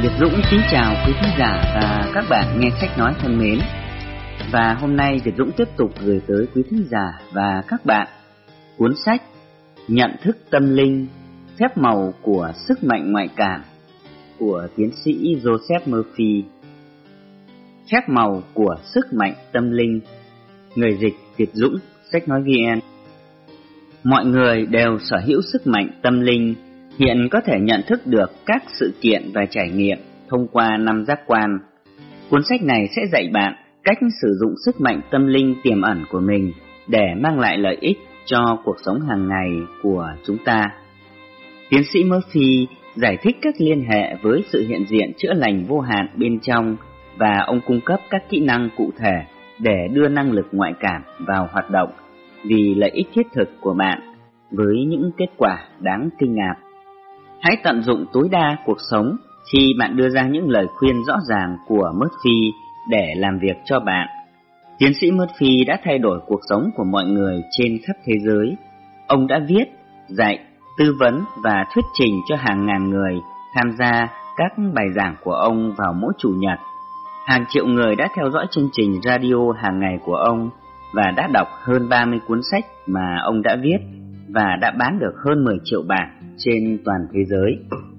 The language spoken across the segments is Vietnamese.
Việt Dũng kính chào quý khán giả và các bạn nghe sách nói thân mến. Và hôm nay Việt Dũng tiếp tục gửi tới quý khán giả và các bạn cuốn sách Nhận thức tâm linh, phép màu của sức mạnh ngoại cảm của tiến sĩ Joseph Murphy. Phép màu của sức mạnh tâm linh. Người dịch Việt Dũng, sách nói VN. Mọi người đều sở hữu sức mạnh tâm linh, hiện có thể nhận thức được các sự kiện và trải nghiệm thông qua 5 giác quan. Cuốn sách này sẽ dạy bạn cách sử dụng sức mạnh tâm linh tiềm ẩn của mình để mang lại lợi ích cho cuộc sống hàng ngày của chúng ta. Tiến sĩ Murphy giải thích các liên hệ với sự hiện diện chữa lành vô hạn bên trong, và ông cung cấp các kỹ năng cụ thể để đưa năng lực ngoại cảm vào hoạt động vì lợi ích thiết thực của bạn với những kết quả đáng kinh ngạc. Hãy tận dụng tối đa cuộc sống khi bạn đưa ra những lời khuyên rõ ràng của Murphy để làm việc cho bạn. Tiến sĩ Murphy đã thay đổi cuộc sống của mọi người trên khắp thế giới. Ông đã viết, dạy, tư vấn và thuyết trình cho hàng ngàn người tham gia các bài giảng của ông vào mỗi chủ nhật. Hàng triệu người đã theo dõi chương trình radio hàng ngày của ông và đã đọc hơn 30 cuốn sách mà ông đã viết và đã bán được hơn 10 triệu bản trên toàn thế giới.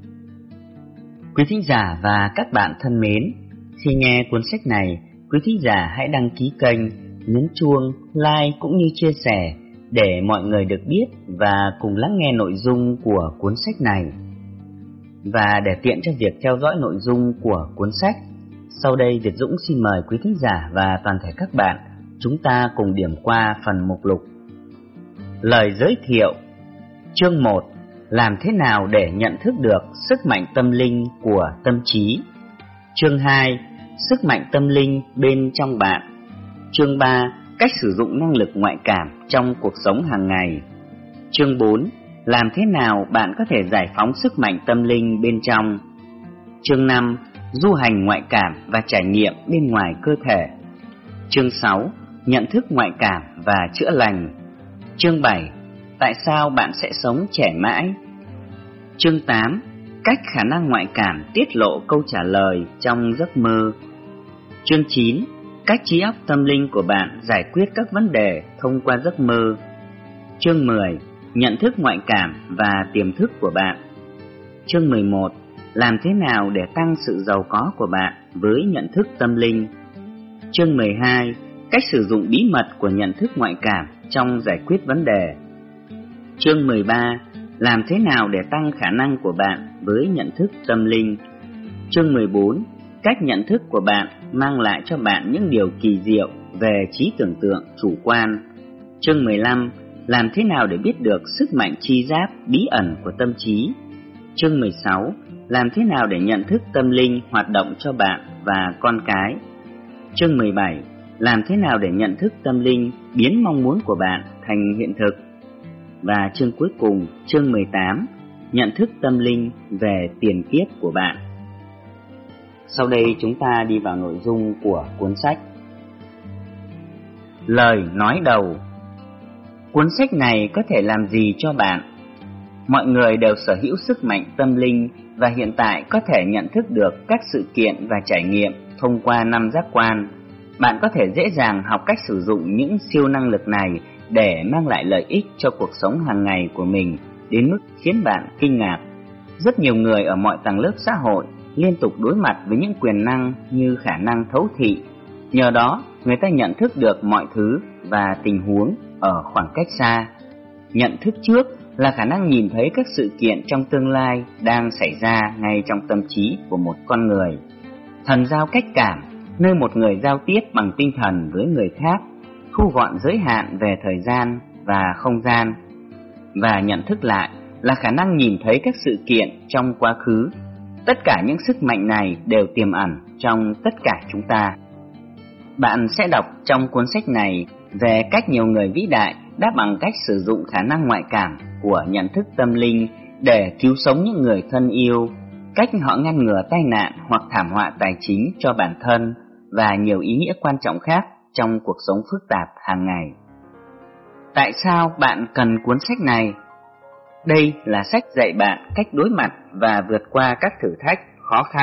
Quý thính giả và các bạn thân mến, khi nghe cuốn sách này, quý thính giả hãy đăng ký kênh, nhấn chuông, like cũng như chia sẻ để mọi người được biết và cùng lắng nghe nội dung của cuốn sách này. Và để tiện cho việc theo dõi nội dung của cuốn sách, sau đây Việt Dũng xin mời quý thính giả và toàn thể các bạn chúng ta cùng điểm qua phần mục lục. Lời giới thiệu. Chương 1. Làm thế nào để nhận thức được sức mạnh tâm linh của tâm trí. Chương 2. Sức mạnh tâm linh bên trong bạn. Chương 3. Cách sử dụng năng lực ngoại cảm trong cuộc sống hàng ngày. Chương 4. Làm thế nào bạn có thể giải phóng sức mạnh tâm linh bên trong. Chương 5. Du hành ngoại cảm và trải nghiệm bên ngoài cơ thể. Chương 6. Nhận thức ngoại cảm và chữa lành. Chương 7. Tại sao bạn sẽ sống trẻ mãi? Chương 8. Cách khả năng ngoại cảm tiết lộ câu trả lời trong giấc mơ. Chương 9. Cách trí óc tâm linh của bạn giải quyết các vấn đề thông qua giấc mơ. Chương 10. Nhận thức ngoại cảm và tiềm thức của bạn. Chương 11. Làm thế nào để tăng sự giàu có của bạn với nhận thức tâm linh. Chương 12. Cách sử dụng bí mật của nhận thức ngoại cảm trong giải quyết vấn đề. Chương 13. Làm thế nào để tăng khả năng của bạn với nhận thức tâm linh. Chương 14. Cách nhận thức của bạn mang lại cho bạn những điều kỳ diệu về trí tưởng tượng chủ quan. Chương 15. Làm thế nào để biết được sức mạnh chi giáp bí ẩn của tâm trí. Chương 16. Làm thế nào để nhận thức tâm linh hoạt động cho bạn và con cái. Chương 17. Làm thế nào để nhận thức tâm linh biến mong muốn của bạn thành hiện thực. Và chương cuối cùng, chương 18, nhận thức tâm linh về tiền kiếp của bạn. Sau đây chúng ta đi vào nội dung của cuốn sách. Lời nói đầu. Cuốn sách này có thể làm gì cho bạn? Mọi người đều sở hữu sức mạnh tâm linh và hiện tại có thể nhận thức được các sự kiện và trải nghiệm thông qua 5 giác quan. Bạn có thể dễ dàng học cách sử dụng những siêu năng lực này để mang lại lợi ích cho cuộc sống hàng ngày của mình đến mức khiến bạn kinh ngạc. Rất nhiều người ở mọi tầng lớp xã hội liên tục đối mặt với những quyền năng như khả năng thấu thị. Nhờ đó, người ta nhận thức được mọi thứ và tình huống ở khoảng cách xa. Nhận thức trước là khả năng nhìn thấy các sự kiện trong tương lai đang xảy ra ngay trong tâm trí của một con người. Thần giao cách cảm, nơi một người giao tiếp bằng tinh thần với người khác, thu gọn giới hạn về thời gian và không gian. Và nhận thức lại là khả năng nhìn thấy các sự kiện trong quá khứ. Tất cả những sức mạnh này đều tiềm ẩn trong tất cả chúng ta. Bạn sẽ đọc trong cuốn sách này về cách nhiều người vĩ đại đã bằng cách sử dụng khả năng ngoại cảm của nhận thức tâm linh để cứu sống những người thân yêu, cách họ ngăn ngừa tai nạn hoặc thảm họa tài chính cho bản thân và nhiều ý nghĩa quan trọng khác trong cuộc sống phức tạp hàng ngày. Tại sao bạn cần cuốn sách này? Đây là sách dạy bạn cách đối mặt và vượt qua các thử thách, khó khăn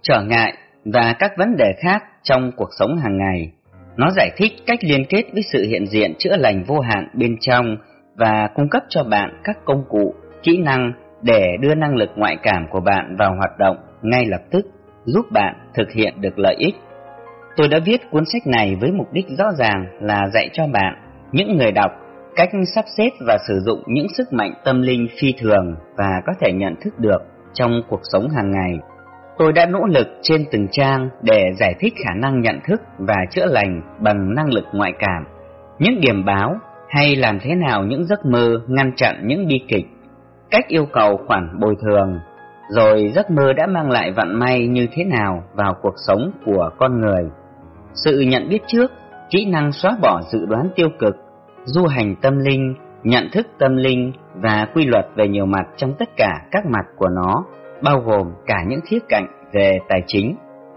trở ngại và các vấn đề khác trong cuộc sống hàng ngày. Nó giải thích cách liên kết với sự hiện diện chữa lành vô hạn bên trong và cung cấp cho bạn các công cụ, kỹ năng để đưa năng lực ngoại cảm của bạn vào hoạt động ngay lập tức, giúp bạn thực hiện được lợi ích. Tôi đã viết cuốn sách này với mục đích rõ ràng là dạy cho bạn, những người đọc, cách sắp xếp và sử dụng những sức mạnh tâm linh phi thường và có thể nhận thức được trong cuộc sống hàng ngày. Tôi đã nỗ lực trên từng trang để giải thích khả năng nhận thức và chữa lành bằng năng lực ngoại cảm, những điểm báo hay làm thế nào những giấc mơ ngăn chặn những bi kịch, cách yêu cầu khoản bồi thường, rồi giấc mơ đã mang lại vận may như thế nào vào cuộc sống của con người. Sự nhận biết trước, kỹ năng xóa bỏ dự đoán tiêu cực, du hành tâm linh, nhận thức tâm linh và quy luật về nhiều mặt trong tất cả các mặt của nó, bao gồm cả những khía cạnh về tài chính.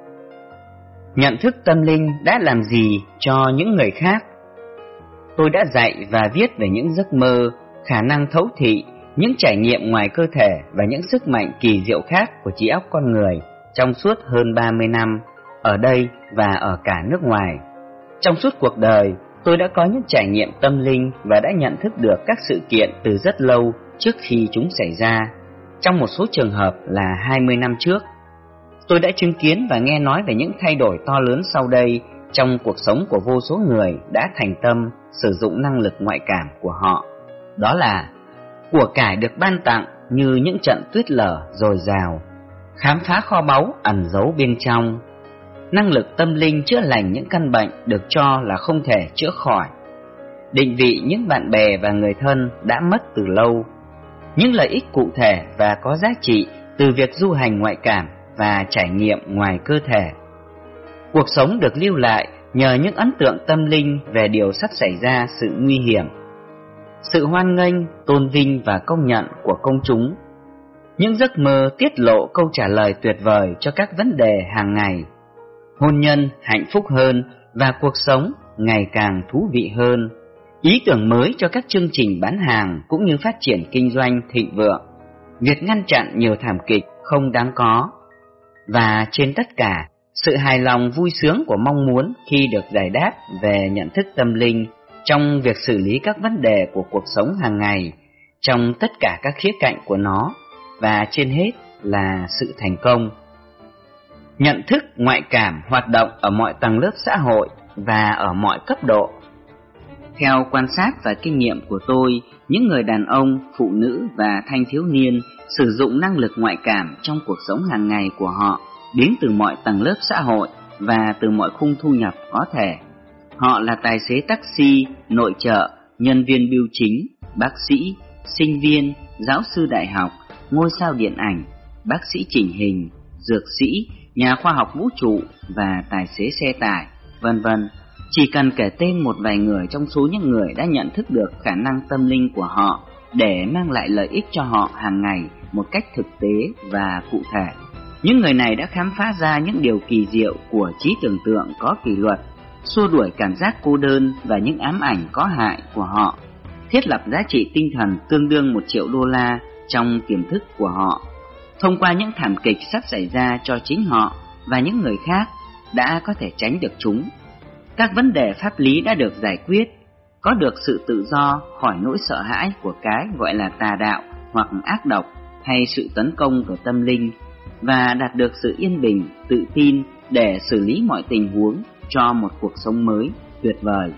Nhận thức tâm linh đã làm gì cho những người khác? Tôi đã dạy và viết về những giấc mơ, khả năng thấu thị, những trải nghiệm ngoài cơ thể và những sức mạnh kỳ diệu khác của trí óc con người trong suốt hơn 30 năm, ở đây và ở cả nước ngoài. Trong suốt cuộc đời, tôi đã có những trải nghiệm tâm linh và đã nhận thức được các sự kiện từ rất lâu trước khi chúng xảy ra. Trong một số trường hợp là 20 năm trước, tôi đã chứng kiến và nghe nói về những thay đổi to lớn sau đây trong cuộc sống của vô số người đã thành tâm sử dụng năng lực ngoại cảm của họ. Đó là của cải được ban tặng như những trận tuyết lở dồi dào, khám phá kho báu ẩn giấu bên trong, năng lực tâm linh chữa lành những căn bệnh được cho là không thể chữa khỏi, định vị những bạn bè và người thân đã mất từ lâu, những lợi ích cụ thể và có giá trị từ việc du hành ngoại cảm và trải nghiệm ngoài cơ thể. Cuộc sống được lưu lại nhờ những ấn tượng tâm linh về điều sắp xảy ra sự nguy hiểm, sự hoan nghênh, tôn vinh và công nhận của công chúng, những giấc mơ tiết lộ câu trả lời tuyệt vời cho các vấn đề hàng ngày, hôn nhân hạnh phúc hơn và cuộc sống ngày càng thú vị hơn, ý tưởng mới cho các chương trình bán hàng cũng như phát triển kinh doanh thịnh vượng, việc ngăn chặn nhiều thảm kịch không đáng có, và trên tất cả, sự hài lòng vui sướng của mong muốn khi được giải đáp về nhận thức tâm linh trong việc xử lý các vấn đề của cuộc sống hàng ngày, trong tất cả các khía cạnh của nó, và trên hết là sự thành công. Nhận thức ngoại cảm hoạt động ở mọi tầng lớp xã hội và ở mọi cấp độ. Theo quan sát và kinh nghiệm của tôi, những người đàn ông, phụ nữ và thanh thiếu niên sử dụng năng lực ngoại cảm trong cuộc sống hàng ngày của họ đến từ mọi tầng lớp xã hội và từ mọi khung thu nhập có thể. Họ là tài xế taxi, nội trợ, nhân viên bưu chính, bác sĩ, sinh viên, giáo sư đại học, ngôi sao điện ảnh, bác sĩ chỉnh hình, dược sĩ, nhà khoa học vũ trụ và tài xế xe tải, vân vân. Chỉ cần kể tên một vài người trong số những người đã nhận thức được khả năng tâm linh của họ để mang lại lợi ích cho họ hàng ngày một cách thực tế và cụ thể. Những người này đã khám phá ra những điều kỳ diệu của trí tưởng tượng có kỷ luật, xua đuổi cảm giác cô đơn và những ám ảnh có hại của họ, thiết lập giá trị tinh thần tương đương 1 triệu đô la trong tiềm thức của họ. Thông qua những thảm kịch sắp xảy ra cho chính họ và những người khác đã có thể tránh được chúng. Các vấn đề pháp lý đã được giải quyết, có được sự tự do khỏi nỗi sợ hãi của cái gọi là tà đạo hoặc ác độc hay sự tấn công của tâm linh, và đạt được sự yên bình, tự tin để xử lý mọi tình huống cho một cuộc sống mới tuyệt vời.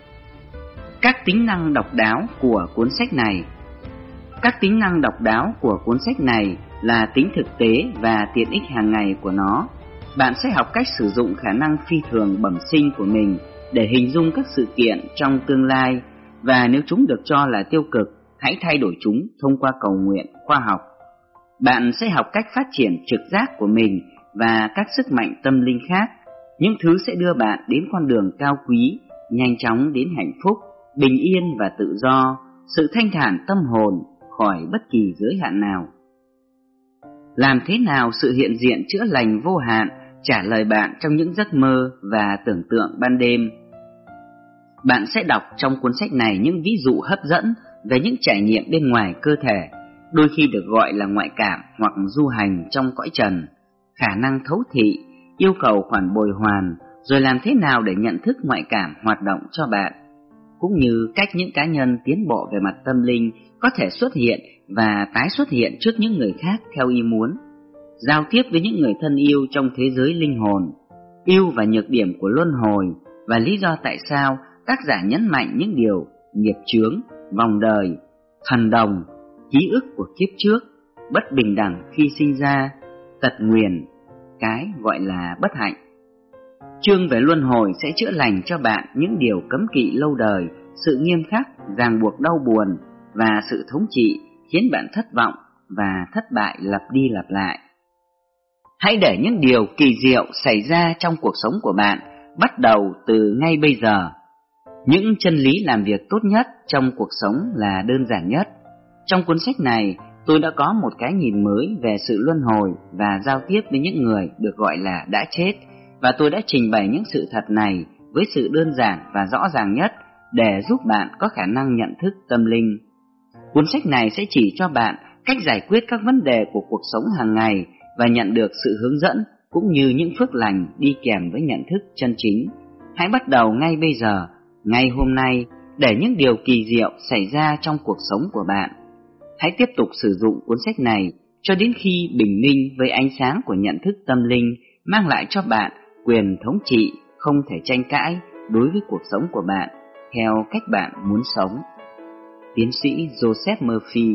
Các tính năng độc đáo của cuốn sách này. Các tính năng độc đáo của cuốn sách này là tính thực tế và tiện ích hàng ngày của nó. Bạn sẽ học cách sử dụng khả năng phi thường bẩm sinh của mình để hình dung các sự kiện trong tương lai, và nếu chúng được cho là tiêu cực, hãy thay đổi chúng thông qua cầu nguyện khoa học. Bạn sẽ học cách phát triển trực giác của mình và các sức mạnh tâm linh khác, những thứ sẽ đưa bạn đến con đường cao quý, nhanh chóng đến hạnh phúc, bình yên và tự do, sự thanh thản tâm hồn khỏi bất kỳ giới hạn nào. Làm thế nào sự hiện diện chữa lành vô hạn trả lời bạn trong những giấc mơ và tưởng tượng ban đêm? Bạn sẽ đọc trong cuốn sách này những ví dụ hấp dẫn về những trải nghiệm bên ngoài cơ thể, đôi khi được gọi là ngoại cảm hoặc du hành trong cõi trần. khả năng thấu thị, yêu cầu khoản bồi hoàn, rồi làm thế nào để nhận thức ngoại cảm hoạt động cho bạn, cũng như cách những cá nhân tiến bộ về mặt tâm linh có thể xuất hiện và tái xuất hiện trước những người khác theo ý muốn, giao tiếp với những người thân yêu trong thế giới linh hồn, ưu và nhược điểm của luân hồi và lý do tại sao tác giả nhấn mạnh những điều nghiệp chướng, vòng đời, thần đồng, ký ức của kiếp trước, bất bình đẳng khi sinh ra, tật nguyền, cái gọi là bất hạnh. Chương về luân hồi sẽ chữa lành cho bạn những điều cấm kỵ lâu đời, sự nghiêm khắc, ràng buộc đau buồn và sự thống trị khiến bạn thất vọng và thất bại lặp đi lặp lại. Hãy để những điều kỳ diệu xảy ra trong cuộc sống của bạn bắt đầu từ ngay bây giờ. Những chân lý làm việc tốt nhất trong cuộc sống là đơn giản nhất. Trong cuốn sách này, tôi đã có một cái nhìn mới về sự luân hồi và giao tiếp với những người được gọi là đã chết, và tôi đã trình bày những sự thật này với sự đơn giản và rõ ràng nhất để giúp bạn có khả năng nhận thức tâm linh. Cuốn sách này sẽ chỉ cho bạn cách giải quyết các vấn đề của cuộc sống hàng ngày và nhận được sự hướng dẫn cũng như những phước lành đi kèm với nhận thức chân chính. Hãy bắt đầu ngay bây giờ, ngay hôm nay, để những điều kỳ diệu xảy ra trong cuộc sống của bạn. Hãy tiếp tục sử dụng cuốn sách này cho đến khi bình minh với ánh sáng của nhận thức tâm linh mang lại cho bạn quyền thống trị không thể tranh cãi đối với cuộc sống của bạn theo cách bạn muốn sống. Tiến sĩ Joseph Murphy.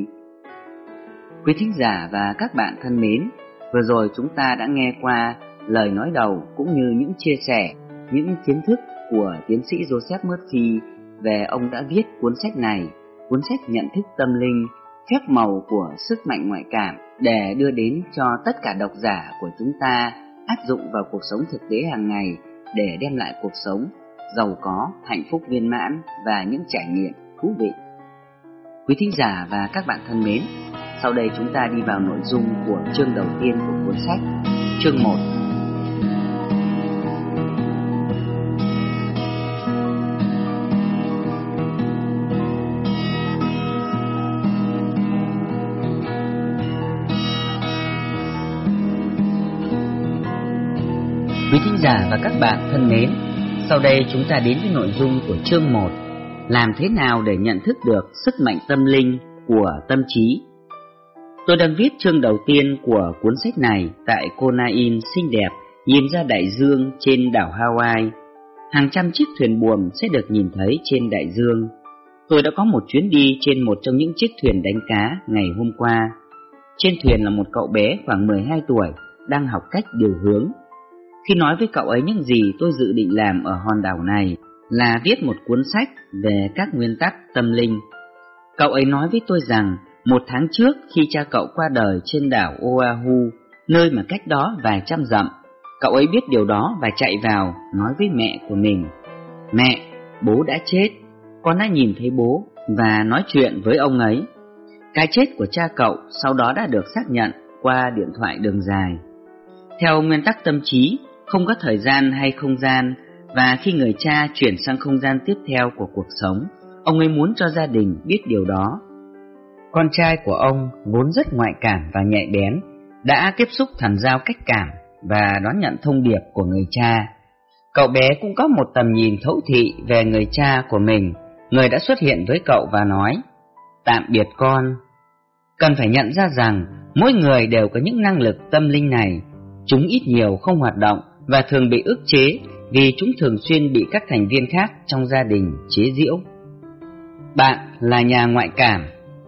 Quý thính giả và các bạn thân mến, vừa rồi chúng ta đã nghe qua lời nói đầu cũng như những chia sẻ, những kiến thức của tiến sĩ Joseph Murphy về ông đã viết cuốn sách này, cuốn sách Nhận thức tâm linh, phép màu của sức mạnh ngoại cảm, để đưa đến cho tất cả độc giả của chúng ta áp dụng vào cuộc sống thực tế hàng ngày để đem lại cuộc sống giàu có, hạnh phúc viên mãn và những trải nghiệm thú vị. Quý thính giả và các bạn thân mến, sau đây chúng ta đi vào nội dung của chương đầu tiên của cuốn sách, chương 1. Quý thính giả và các bạn thân mến, sau đây chúng ta đến với nội dung của chương 1, làm thế nào để nhận thức được sức mạnh tâm linh của tâm trí. Tôi đang viết chương đầu tiên của cuốn sách này tại cô Na-in xinh đẹp nhìn ra đại dương trên đảo Hawaii. Hàng trăm chiếc thuyền buồm sẽ được nhìn thấy trên đại dương. Tôi đã có một chuyến đi trên một trong những chiếc thuyền đánh cá ngày hôm qua. Trên thuyền là một cậu bé khoảng 12 tuổi đang học cách điều hướng. Khi nói với cậu ấy những gì tôi dự định làm ở hòn đảo này là viết một cuốn sách về các nguyên tắc tâm linh. Cậu ấy nói với tôi rằng 1 tháng trước khi cha cậu qua đời trên đảo Oahu, nơi mà cách đó vài trăm dặm, cậu ấy biết điều đó và chạy vào nói với mẹ của mình: "Mẹ, bố đã chết, con đã nhìn thấy bố và nói chuyện với ông ấy." Cái chết của cha cậu sau đó đã được xác nhận qua điện thoại đường dài. Theo nguyên tắc tâm trí, không có thời gian hay không gian, và khi người cha chuyển sang không gian tiếp theo của cuộc sống, ông ấy muốn cho gia đình biết điều đó. Con trai của ông vốn rất ngoại cảm và nhạy bén, đã tiếp xúc thần giao cách cảm và đón nhận thông điệp của người cha. Cậu bé cũng có một tầm nhìn thấu thị về người cha của mình, người đã xuất hiện với cậu và nói: "Tạm biệt con." Cần phải nhận ra rằng mỗi người đều có những năng lực tâm linh này. Chúng ít nhiều không hoạt động và thường bị ức chế vì chúng thường xuyên bị các thành viên khác trong gia đình chế giễu. Bạn là nhà ngoại cảm.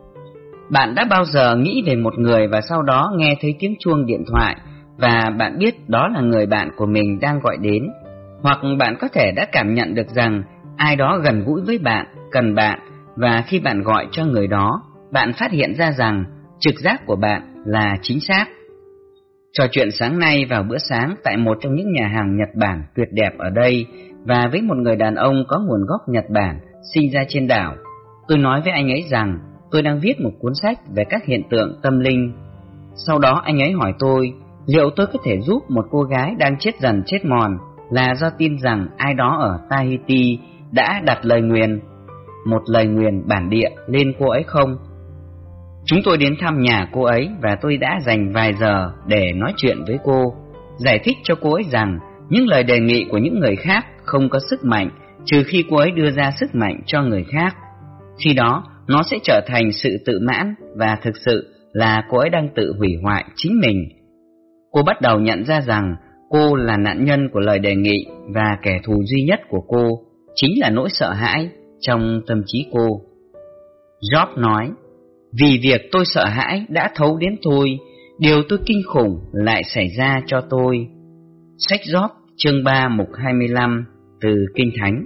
Bạn đã bao giờ nghĩ về một người và sau đó nghe thấy tiếng chuông điện thoại và bạn biết đó là người bạn của mình đang gọi đến? Hoặc bạn có thể đã cảm nhận được rằng ai đó gần gũi với bạn, cần bạn, và khi bạn gọi cho người đó, bạn phát hiện ra rằng trực giác của bạn là chính xác. Trò chuyện sáng nay vào bữa sáng tại một trong những nhà hàng Nhật Bản tuyệt đẹp ở đây và với một người đàn ông có nguồn gốc Nhật Bản sinh ra trên đảo. Tôi nói với anh ấy rằng tôi đang viết một cuốn sách về các hiện tượng tâm linh. Sau đó anh ấy hỏi tôi liệu tôi có thể giúp một cô gái đang chết dần chết mòn là do tin rằng ai đó ở Tahiti đã đặt lời nguyền, một lời nguyền bản địa lên cô ấy không? Chúng tôi đến thăm nhà cô ấy và tôi đã dành vài giờ để nói chuyện với cô, giải thích cho cô ấy rằng những lời đề nghị của những người khác không có sức mạnh trừ khi cô ấy đưa ra sức mạnh cho người khác. Khi đó, nó sẽ trở thành sự tự mãn và thực sự là cô ấy đang tự hủy hoại chính mình. Cô bắt đầu nhận ra rằng cô là nạn nhân của lời đề nghị và kẻ thù duy nhất của cô chính là nỗi sợ hãi trong tâm trí cô. Job nói, vì việc tôi sợ hãi đã thấu đến tôi, điều tôi kinh khủng lại xảy ra cho tôi. Sách Job chương 3 mục 25 từ Kinh Thánh.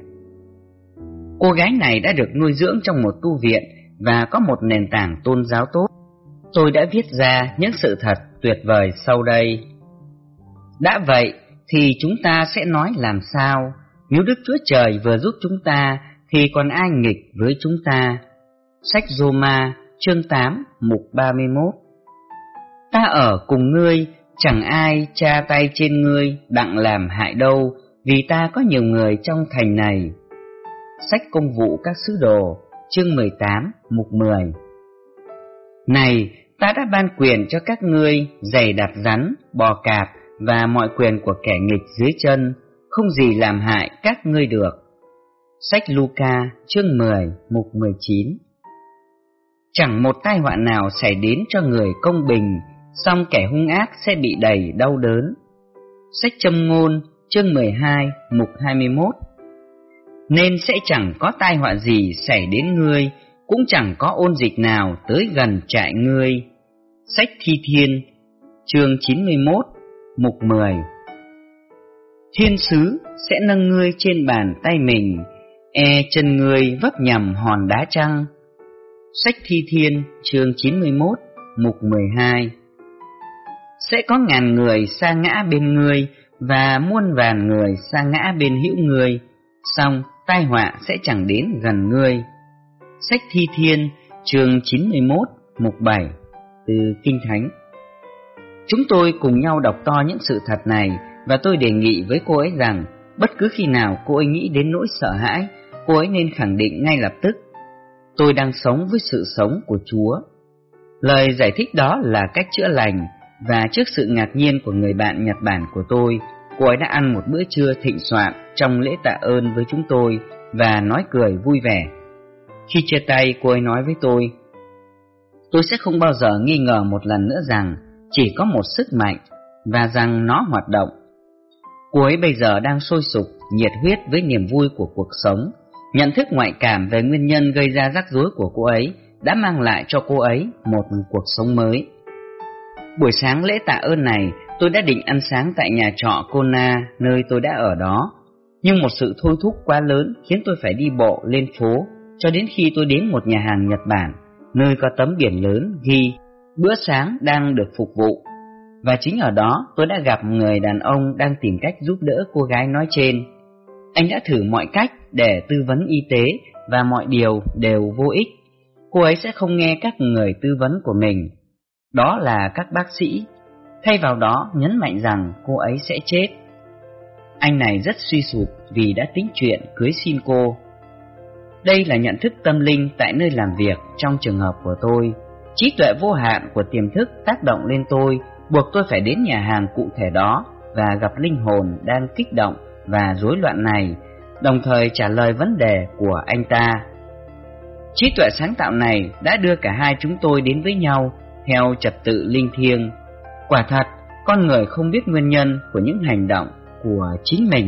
Cô gái này đã được nuôi dưỡng trong một tu viện và có một nền tảng tôn giáo tốt. Tôi đã viết ra những sự thật tuyệt vời sau đây. Đã vậy thì chúng ta sẽ nói làm sao? Nếu Đức Chúa Trời vừa giúp chúng ta thì còn ai nghịch với chúng ta? Sách Roma chương 8 mục 31. Ta ở cùng ngươi, chẳng ai tra tay trên ngươi đặng làm hại đâu, vì ta có nhiều người trong thành này. Sách Công vụ các sứ đồ chương 18 mục 10. Này, ta đã ban quyền cho các ngươi giày đạp rắn, bò cạp và mọi quyền của kẻ nghịch dưới chân, không gì làm hại các ngươi được. Sách Luca chương 10 mục 19. Chẳng một tai họa nào xảy đến cho người công bình, song kẻ hung ác sẽ bị đầy đau đớn. Sách Châm ngôn chương 12 mục 21. Nên sẽ chẳng có tai họa gì xảy đến ngươi, cũng chẳng có ôn dịch nào tới gần trại ngươi. Sách Thi Thiên chương 91 mục 10. Thiên sứ sẽ nâng ngươi trên bàn tay mình, chân ngươi vấp nhầm hòn đá trăng. Sách Thi Thiên chương 91 mục 12. Sẽ có ngàn người sa ngã bên ngươi và muôn vàn người sa ngã bên hữu ngươi, song tai họa sẽ chẳng đến gần ngươi. Sách Thi Thiên chương 91 mục 7 từ Kinh Thánh. Chúng tôi cùng nhau đọc to những sự thật này và tôi đề nghị với cô ấy rằng bất cứ khi nào cô ấy nghĩ đến nỗi sợ hãi, cô ấy nên khẳng định ngay lập tức: tôi đang sống với sự sống của Chúa. Lời giải thích đó là cách chữa lành, và trước sự ngạc nhiên của người bạn Nhật Bản của tôi, cô ấy đã ăn một bữa trưa thịnh soạn trong lễ tạ ơn với chúng tôi và nói cười vui vẻ. Khi chia tay, cô ấy nói với tôi sẽ không bao giờ nghi ngờ một lần nữa rằng chỉ có một sức mạnh và rằng nó hoạt động. Cô ấy bây giờ đang sôi sục, nhiệt huyết với niềm vui của cuộc sống. Nhận thức ngoại cảm về nguyên nhân gây ra rắc rối của cô ấy đã mang lại cho cô ấy một cuộc sống mới. Buổi sáng lễ tạ ơn này, tôi đã định ăn sáng tại nhà trọ Kona, nơi tôi đã ở đó. Nhưng một sự thôi thúc quá lớn khiến tôi phải đi bộ lên phố cho đến khi tôi đến một nhà hàng Nhật Bản, nơi có tấm biển lớn ghi bữa sáng đang được phục vụ. Và chính ở đó tôi đã gặp người đàn ông đang tìm cách giúp đỡ cô gái nói trên. Anh đã thử mọi cách để tư vấn y tế và mọi điều đều vô ích. Cô ấy sẽ không nghe các người tư vấn của mình, đó là các bác sĩ. Thay vào đó nhấn mạnh rằng cô ấy sẽ chết. Anh này rất suy sụp vì đã tính chuyện cưới xin cô. Đây là nhận thức tâm linh tại nơi làm việc trong trường hợp của tôi. Trí tuệ vô hạn của tiềm thức tác động lên tôi, buộc tôi phải đến nhà hàng cụ thể đó và gặp linh hồn đang kích động và rối loạn này, đồng thời trả lời vấn đề của anh ta. Trí tuệ sáng tạo này đã đưa cả hai chúng tôi đến với nhau theo trật tự linh thiêng. Quả thật, con người không biết nguyên nhân của những hành động của chính mình.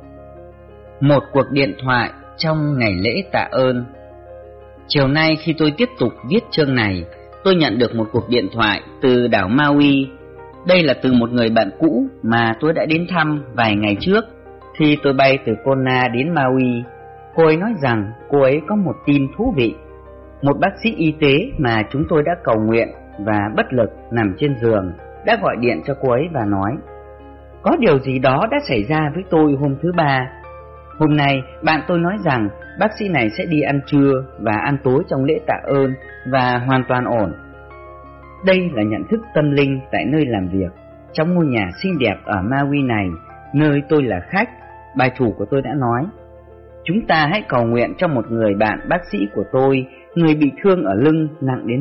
Một cuộc điện thoại trong ngày lễ tạ ơn. Chiều nay khi tôi tiếp tục viết chương này, tôi nhận được một cuộc điện thoại từ đảo Maui. Đây là từ một người bạn cũ mà tôi đã đến thăm vài ngày trước khi tôi bay từ Kona đến Maui. Cô ấy nói rằng cô ấy có một tin thú vị. Một bác sĩ y tế mà chúng tôi đã cầu nguyện và bất lực nằm trên giường đã gọi điện cho cô ấy và nói: có điều gì đó đã xảy ra với tôi hôm thứ Ba. Hôm nay bạn tôi nói rằng bác sĩ này sẽ đi ăn trưa và ăn tối trong lễ tạ ơn và hoàn toàn ổn. Đây là nhận thức tâm linh tại nơi làm việc, trong ngôi nhà xinh đẹp ở Maui này, nơi tôi là khách. Bài thủ của tôi đã nói: chúng ta hãy cầu nguyện cho một người bạn bác sĩ của tôi, người bị thương ở lưng nặng đến mức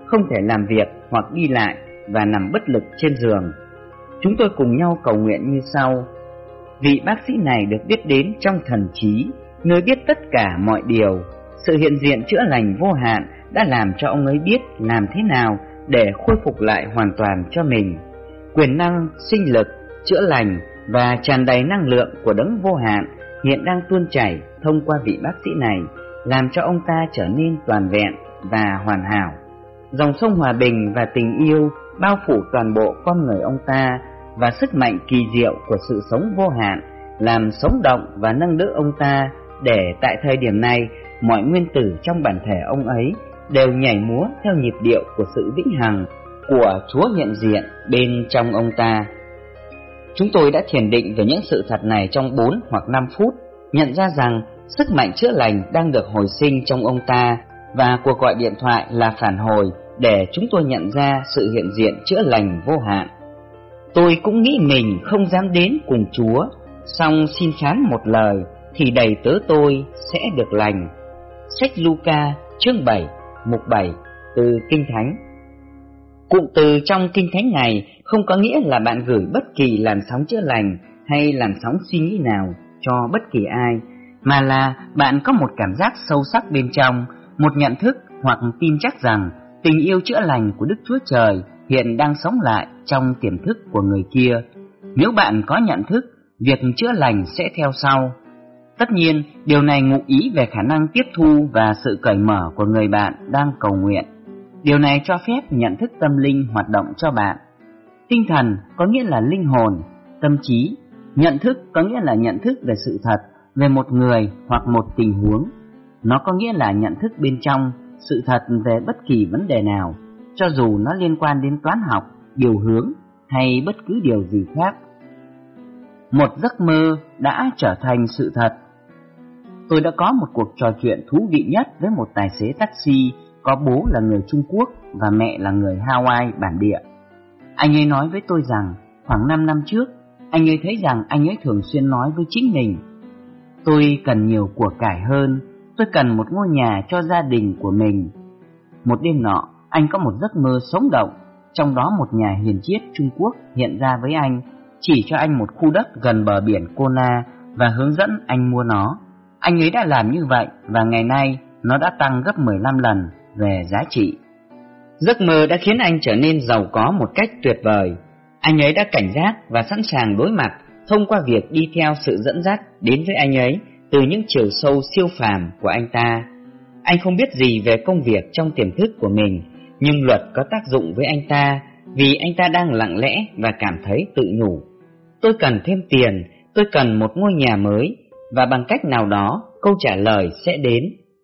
không thể làm việc hoặc đi lại và nằm bất lực trên giường. Chúng tôi cùng nhau cầu nguyện như sau: vị bác sĩ này được biết đến trong thần trí, nơi biết tất cả mọi điều. Sự hiện diện chữa lành vô hạn đã làm cho ông ấy biết làm thế nào để khôi phục lại hoàn toàn cho mình. Quyền năng, sinh lực, chữa lành và tràn đầy năng lượng của đấng vô hạn hiện đang tuôn chảy thông qua vị bác sĩ này, làm cho ông ta trở nên toàn vẹn và hoàn hảo. Dòng sông hòa bình và tình yêu bao phủ toàn bộ con người ông ta, và sức mạnh kỳ diệu của sự sống vô hạn làm sống động và nâng đỡ ông ta, để tại thời điểm này mọi nguyên tử trong bản thể ông ấy đều nhảy múa theo nhịp điệu của sự vĩnh hằng của Chúa hiện diện bên trong ông ta. Chúng tôi đã thiền định về những sự thật này trong 4 hoặc 5 phút, nhận ra rằng sức mạnh chữa lành đang được hồi sinh trong ông ta, và cuộc gọi điện thoại là phản hồi để chúng tôi nhận ra sự hiện diện chữa lành vô hạn. Tôi cũng nghĩ mình không dám đến cùng Chúa, song xin phán một lời thì đầy tớ tôi sẽ được lành. Sách Luca chương 7 mục 7 từ Kinh Thánh. Cụm từ trong Kinh Thánh này không có nghĩa là bạn gửi bất kỳ làn sóng chữa lành hay làn sóng suy nghĩ nào cho bất kỳ ai, mà là bạn có một cảm giác sâu sắc bên trong, một nhận thức hoặc tin chắc rằng tình yêu chữa lành của Đức Chúa Trời hiện đang sống lại trong tiềm thức của người kia. Nếu bạn có nhận thức, việc chữa lành sẽ theo sau. Tất nhiên, điều này ngụ ý về khả năng tiếp thu và sự cởi mở của người bạn đang cầu nguyện. Điều này cho phép nhận thức tâm linh hoạt động cho bạn. Tinh thần có nghĩa là linh hồn, tâm trí. Nhận thức có nghĩa là nhận thức về sự thật, về một người hoặc một tình huống. Nó có nghĩa là nhận thức bên trong, sự thật về bất kỳ vấn đề nào, cho dù nó liên quan đến toán học, điều hướng hay bất cứ điều gì khác. Một giấc mơ đã trở thành sự thật. Tôi đã có một cuộc trò chuyện thú vị nhất với một tài xế taxi có bố là người Trung Quốc và mẹ là người Hawaii bản địa. Anh ấy nói với tôi rằng khoảng 5 năm trước, anh ấy thấy rằng anh ấy thường xuyên nói với chính mình: tôi cần nhiều của cải hơn, tôi cần một ngôi nhà cho gia đình của mình. Một đêm nọ, anh có một giấc mơ sống động, trong đó một nhà hiền triết Trung Quốc hiện ra với anh, chỉ cho anh một khu đất gần bờ biển Kona và hướng dẫn anh mua nó. Anh ấy đã làm như vậy và ngày nay nó đã tăng gấp 15 lần về giá trị. Giấc mơ đã khiến anh trở nên giàu có một cách tuyệt vời. Anh ấy đã cảnh giác và sẵn sàng đối mặt thông qua việc đi theo sự dẫn dắt đến với anh ấy từ những chiều sâu siêu phàm của anh ta. Anh không biết gì về công việc trong tiềm thức của mình, nhưng luật có tác dụng với anh ta vì anh ta đang lặng lẽ và cảm thấy tự nhủ: tôi cần thêm tiền, tôi cần một ngôi nhà mới, và bằng cách nào đó câu trả lời sẽ đến.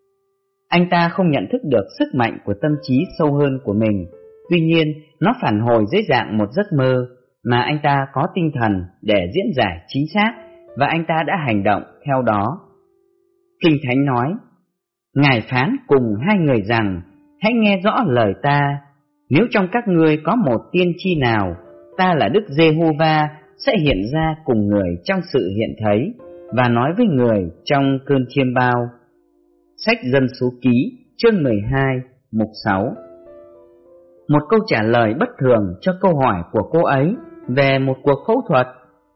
Anh ta không nhận thức được sức mạnh của tâm trí sâu hơn của mình, tuy nhiên nó phản hồi dưới dạng một giấc mơ mà anh ta có tinh thần để diễn giải chính xác, và anh ta đã hành động theo đó. Kinh Thánh nói: Ngài phán cùng hai người rằng, hãy nghe rõ lời ta. Nếu trong các ngươi có một tiên tri nào, ta là Đức Giê-hô-va sẽ hiện ra cùng người trong sự hiện thấy, và nói với người trong cơn chiêm bao. Sách Dân số ký chương 12 mục 6. Một câu trả lời bất thường cho câu hỏi của cô ấy về một cuộc phẫu thuật.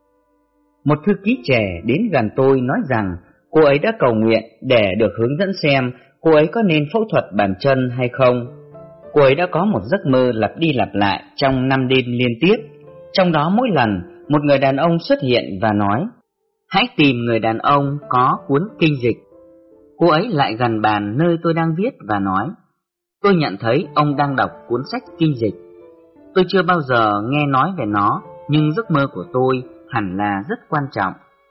Một thư ký trẻ đến gần tôi nói rằng cô ấy đã cầu nguyện để được hướng dẫn xem cô ấy có nên phẫu thuật bàn chân hay không. Cô ấy đã có một giấc mơ lặp đi lặp lại trong 5 đêm liên tiếp. Trong đó mỗi lần một người đàn ông xuất hiện và nói: hãy tìm người đàn ông có cuốn kinh dịch. Cô ấy lại gần bàn nơi tôi đang viết và nói: tôi nhận thấy ông đang đọc cuốn sách kinh dịch. Tôi chưa bao giờ nghe nói về nó, nhưng giấc mơ của tôi hẳn là rất quan trọng.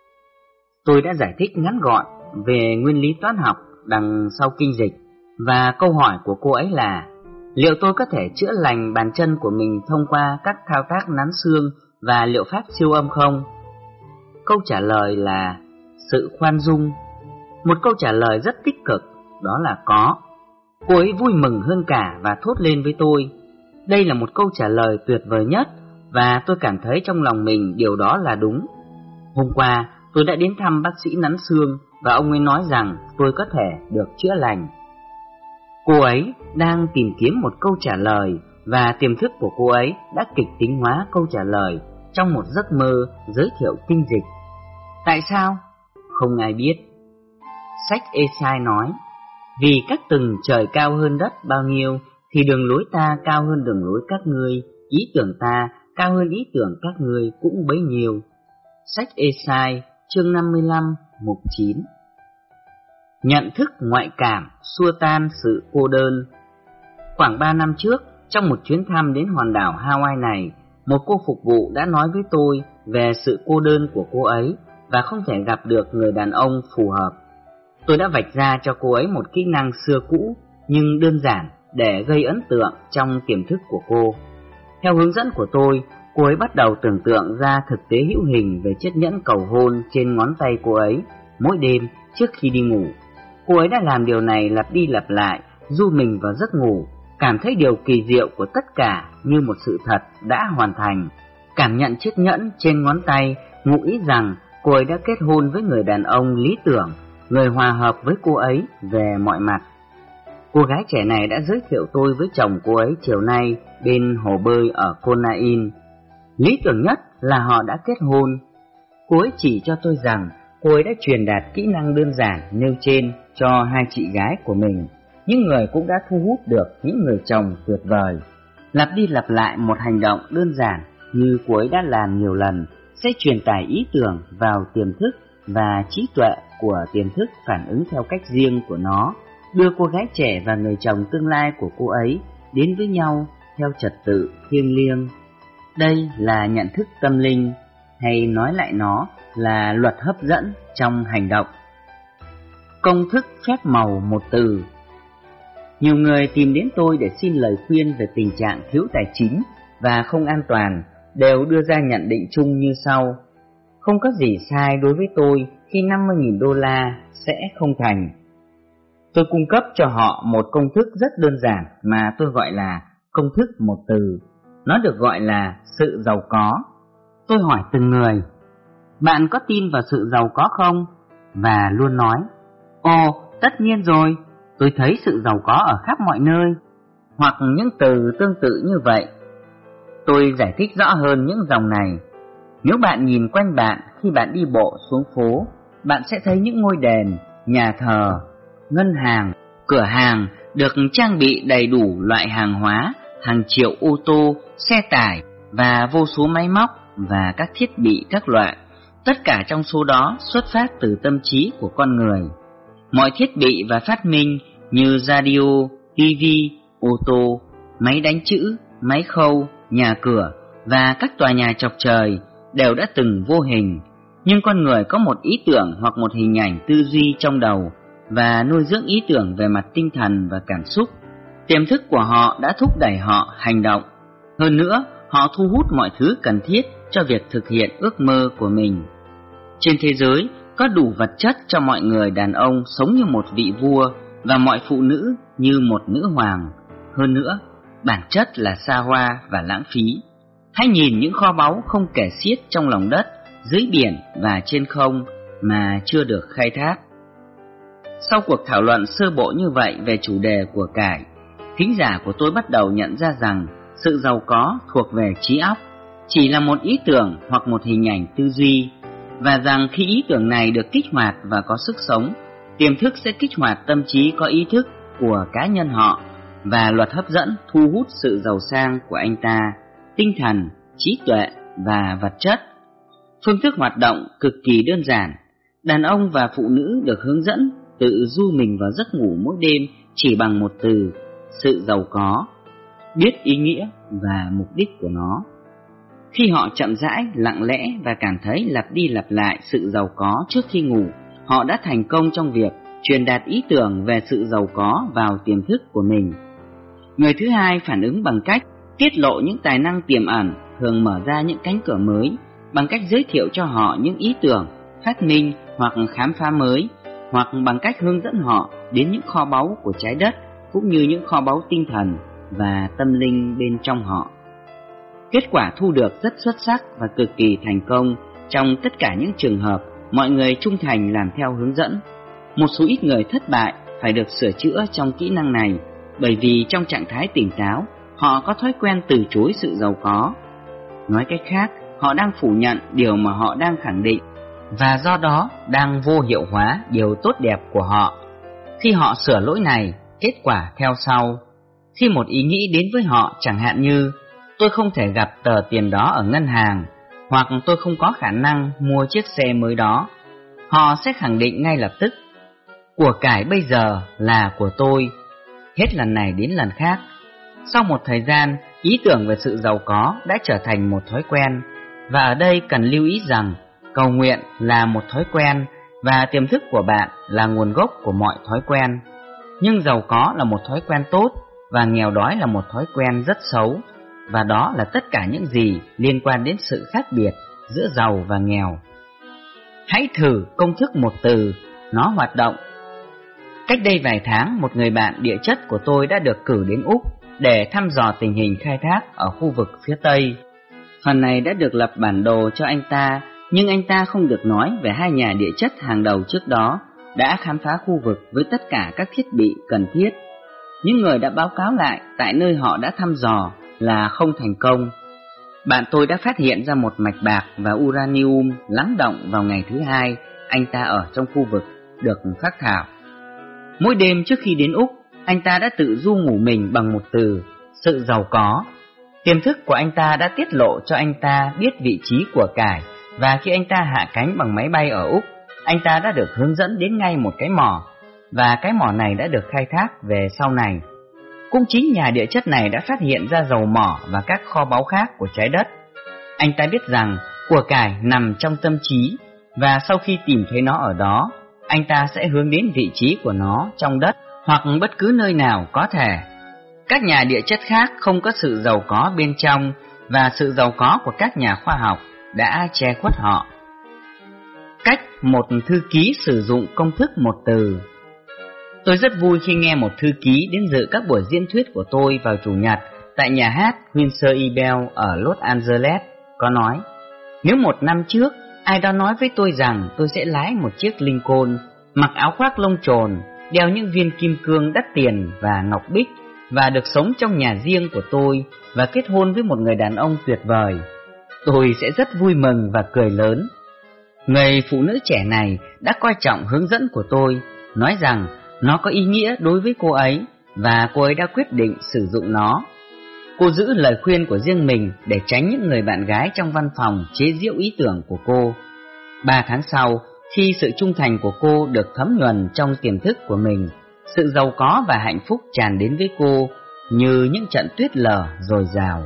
Tôi đã giải thích ngắn gọn về nguyên lý toán học đằng sau kinh dịch, và câu hỏi của cô ấy là: liệu tôi có thể chữa lành bàn chân của mình thông qua các thao tác nắn xương và liệu pháp siêu âm không? Câu trả lời là sự khoan dung. Một câu trả lời rất tích cực, đó là có. Cô ấy vui mừng hơn cả và thốt lên với tôi: đây là một câu trả lời tuyệt vời nhất, và tôi cảm thấy trong lòng mình điều đó là đúng. Hôm qua tôi đã đến thăm bác sĩ nắn xương và ông ấy nói rằng tôi có thể được chữa lành. Cô ấy đang tìm kiếm một câu trả lời, và tiềm thức của cô ấy đã kịch tính hóa câu trả lời trong một giấc mơ giới thiệu tinh dịch. Tại sao? Không ai biết. Sách Esai nói, vì các tầng trời cao hơn đất bao nhiêu, thì đường lối ta cao hơn đường lối các ngươi, ý tưởng ta cao hơn ý tưởng các ngươi cũng bấy nhiêu. Sách Esai, chương 55, mục 9. Nhận thức ngoại cảm xua tan sự cô đơn. Khoảng 3 năm trước, trong một chuyến thăm đến hòn đảo Hawaii này, một cô phục vụ đã nói với tôi về sự cô đơn của cô ấy và không thể gặp được người đàn ông phù hợp. Tôi đã vạch ra cho cô ấy một kỹ năng xưa cũ nhưng đơn giản để gây ấn tượng trong tiềm thức của cô. Theo hướng dẫn của tôi, cô ấy bắt đầu tưởng tượng ra thực tế hữu hình về chiếc nhẫn cầu hôn trên ngón tay cô ấy mỗi đêm trước khi đi ngủ. Cô ấy đã làm điều này lặp đi lặp lại, du mình vào giấc ngủ, cảm thấy điều kỳ diệu của tất cả như một sự thật đã hoàn thành. Cảm nhận chiếc nhẫn trên ngón tay, ngụ ý rằng cô ấy đã kết hôn với người đàn ông lý tưởng, người hòa hợp với cô ấy về mọi mặt. Cô gái trẻ này đã giới thiệu tôi với chồng cô ấy chiều nay bên hồ bơi ở Conain. Lý tưởng nhất là họ đã kết hôn. Cô ấy chỉ cho tôi rằng cô ấy đã truyền đạt kỹ năng đơn giản nêu trên cho hai chị gái của mình, những người cũng đã thu hút được những người chồng tuyệt vời. Lặp đi lặp lại một hành động đơn giản như cô ấy đã làm nhiều lần sẽ truyền tải ý tưởng vào tiềm thức, và trí tuệ của tiềm thức phản ứng theo cách riêng của nó, đưa cô gái trẻ và người chồng tương lai của cô ấy đến với nhau theo trật tự thiêng liêng. Đây là nhận thức tâm linh, hay nói lại nó là luật hấp dẫn trong hành động. Công thức phép màu một từ. Nhiều người tìm đến tôi để xin lời khuyên về tình trạng thiếu tài chính và không an toàn, đều đưa ra nhận định chung như sau. Không có gì sai đối với tôi khi $50.000 sẽ không thành. Tôi cung cấp cho họ một công thức rất đơn giản mà tôi gọi là công thức một từ. Nó được gọi là sự giàu có. Tôi hỏi từng người, bạn có tin vào sự giàu có không? Và luôn nói, ồ, tất nhiên rồi, tôi thấy sự giàu có ở khắp mọi nơi. Hoặc những từ tương tự như vậy. Tôi giải thích rõ hơn những dòng này. Nếu bạn nhìn quanh bạn khi bạn đi bộ xuống phố, bạn sẽ thấy những ngôi đền, nhà thờ, ngân hàng, cửa hàng được trang bị đầy đủ loại hàng hóa, hàng triệu ô tô, xe tải và vô số máy móc và các thiết bị các loại. Tất cả trong số đó xuất phát từ tâm trí của con người. Mọi thiết bị và phát minh như radio, TV, ô tô, máy đánh chữ, máy khâu, nhà cửa và các tòa nhà chọc trời đều đã từng vô hình, nhưng con người có một ý tưởng hoặc một hình ảnh tư duy trong đầu và nuôi dưỡng ý tưởng về mặt tinh thần và cảm xúc. Tiềm thức của họ đã thúc đẩy họ hành động. Hơn nữa, họ thu hút mọi thứ cần thiết cho việc thực hiện ước mơ của mình. Trên thế giới có đủ vật chất cho mọi người đàn ông sống như một vị vua và mọi phụ nữ như một nữ hoàng. Hơn nữa, bản chất là xa hoa và lãng phí. Hãy nhìn những kho báu không kể xiết trong lòng đất, dưới biển và trên không mà chưa được khai thác. Sau cuộc thảo luận sơ bộ như vậy về chủ đề của cải, thính giả của tôi bắt đầu nhận ra rằng sự giàu có thuộc về trí óc, chỉ là một ý tưởng hoặc một hình ảnh tư duy, và rằng khi ý tưởng này được kích hoạt và có sức sống, tiềm thức sẽ kích hoạt tâm trí có ý thức của cá nhân họ, và luật hấp dẫn thu hút sự giàu sang của anh ta, tinh thần, trí tuệ và vật chất. Phương thức hoạt động cực kỳ đơn giản. Đàn ông và phụ nữ được hướng dẫn tự du mình vào giấc ngủ mỗi đêm chỉ bằng một từ, sự giàu có, biết ý nghĩa và mục đích của nó. Khi họ chậm rãi, lặng lẽ và cảm thấy lặp đi lặp lại sự giàu có trước khi ngủ, họ đã thành công trong việc truyền đạt ý tưởng về sự giàu có vào tiềm thức của mình. Người thứ hai phản ứng bằng cách tiết lộ những tài năng tiềm ẩn, thường mở ra những cánh cửa mới, bằng cách giới thiệu cho họ những ý tưởng, phát minh hoặc khám phá mới, hoặc bằng cách hướng dẫn họ đến những kho báu của trái đất, cũng như những kho báu tinh thần và tâm linh bên trong họ. Kết quả thu được rất xuất sắc và cực kỳ thành công. Trong tất cả những trường hợp, mọi người trung thành làm theo hướng dẫn. Một số ít người thất bại phải được sửa chữa trong kỹ năng này, bởi vì trong trạng thái tỉnh táo, họ có thói quen từ chối sự giàu có. Nói cách khác, họ đang phủ nhận điều mà họ đang khẳng định, và do đó đang vô hiệu hóa điều tốt đẹp của họ. Khi họ sửa lỗi này, kết quả theo sau. Khi một ý nghĩ đến với họ chẳng hạn như tôi không thể gặp tờ tiền đó ở ngân hàng, hoặc tôi không có khả năng mua chiếc xe mới đó, họ sẽ khẳng định ngay lập tức: của cải bây giờ là của tôi. Hết lần này đến lần khác. Sau một thời gian, ý tưởng về sự giàu có đã trở thành một thói quen. Và ở đây cần lưu ý rằng cầu nguyện là một thói quen, và tiềm thức của bạn là nguồn gốc của mọi thói quen. Nhưng giàu có là một thói quen tốt, và nghèo đói là một thói quen rất xấu. Và đó là tất cả những gì liên quan đến sự khác biệt giữa giàu và nghèo. Hãy thử công thức một từ, nó hoạt động. Cách đây vài tháng, một người bạn địa chất của tôi đã được cử đến Úc để thăm dò tình hình khai thác ở khu vực phía Tây. Phần này đã được lập bản đồ cho anh ta, nhưng anh ta không được nói về hai nhà địa chất hàng đầu trước đó đã khám phá khu vực với tất cả các thiết bị cần thiết. Những người đã báo cáo lại tại nơi họ đã thăm dò là không thành công. Bạn tôi đã phát hiện ra một mạch bạc và uranium lắng động vào ngày thứ hai anh ta ở trong khu vực được phác thảo. Mỗi đêm trước khi đến Úc, anh ta đã tự ru ngủ mình bằng một từ: sự giàu có. Tiềm thức của anh ta đã tiết lộ cho anh ta biết vị trí của cải, và khi anh ta hạ cánh bằng máy bay ở Úc, anh ta đã được hướng dẫn đến ngay một cái mỏ, và cái mỏ này đã được khai thác về sau này. Cũng chính nhà địa chất này đã phát hiện ra dầu mỏ và các kho báu khác của trái đất. Anh ta biết rằng của cải nằm trong tâm trí, và sau khi tìm thấy nó ở đó, anh ta sẽ hướng đến vị trí của nó trong đất hoặc bất cứ nơi nào có thể. Các nhà địa chất khác không có sự giàu có bên trong, và sự giàu có của các nhà khoa học đã che khuất họ. Cách một thư ký sử dụng công thức một từ. Tôi rất vui khi nghe một thư ký đến dự các buổi diễn thuyết của tôi vào Chủ nhật tại nhà hát Windsor Ebell ở Los Angeles có nói: nếu một năm trước ai đó nói với tôi rằng tôi sẽ lái một chiếc Lincoln, mặc áo khoác lông trồn, đeo những viên kim cương đắt tiền và ngọc bích, và được sống trong nhà riêng của tôi và kết hôn với một người đàn ông tuyệt vời, tôi sẽ rất vui mừng và cười lớn. Người phụ nữ trẻ này đã coi trọng hướng dẫn của tôi, nói rằng nó có ý nghĩa đối với cô ấy, và cô ấy đã quyết định sử dụng nó. Cô giữ lời khuyên của riêng mình để tránh những người bạn gái trong văn phòng chế giễu ý tưởng của cô. 3 tháng sau, khi sự trung thành của cô được thấm nhuần trong tiềm thức của mình, sự giàu có và hạnh phúc tràn đến với cô như những trận tuyết lở dồi dào.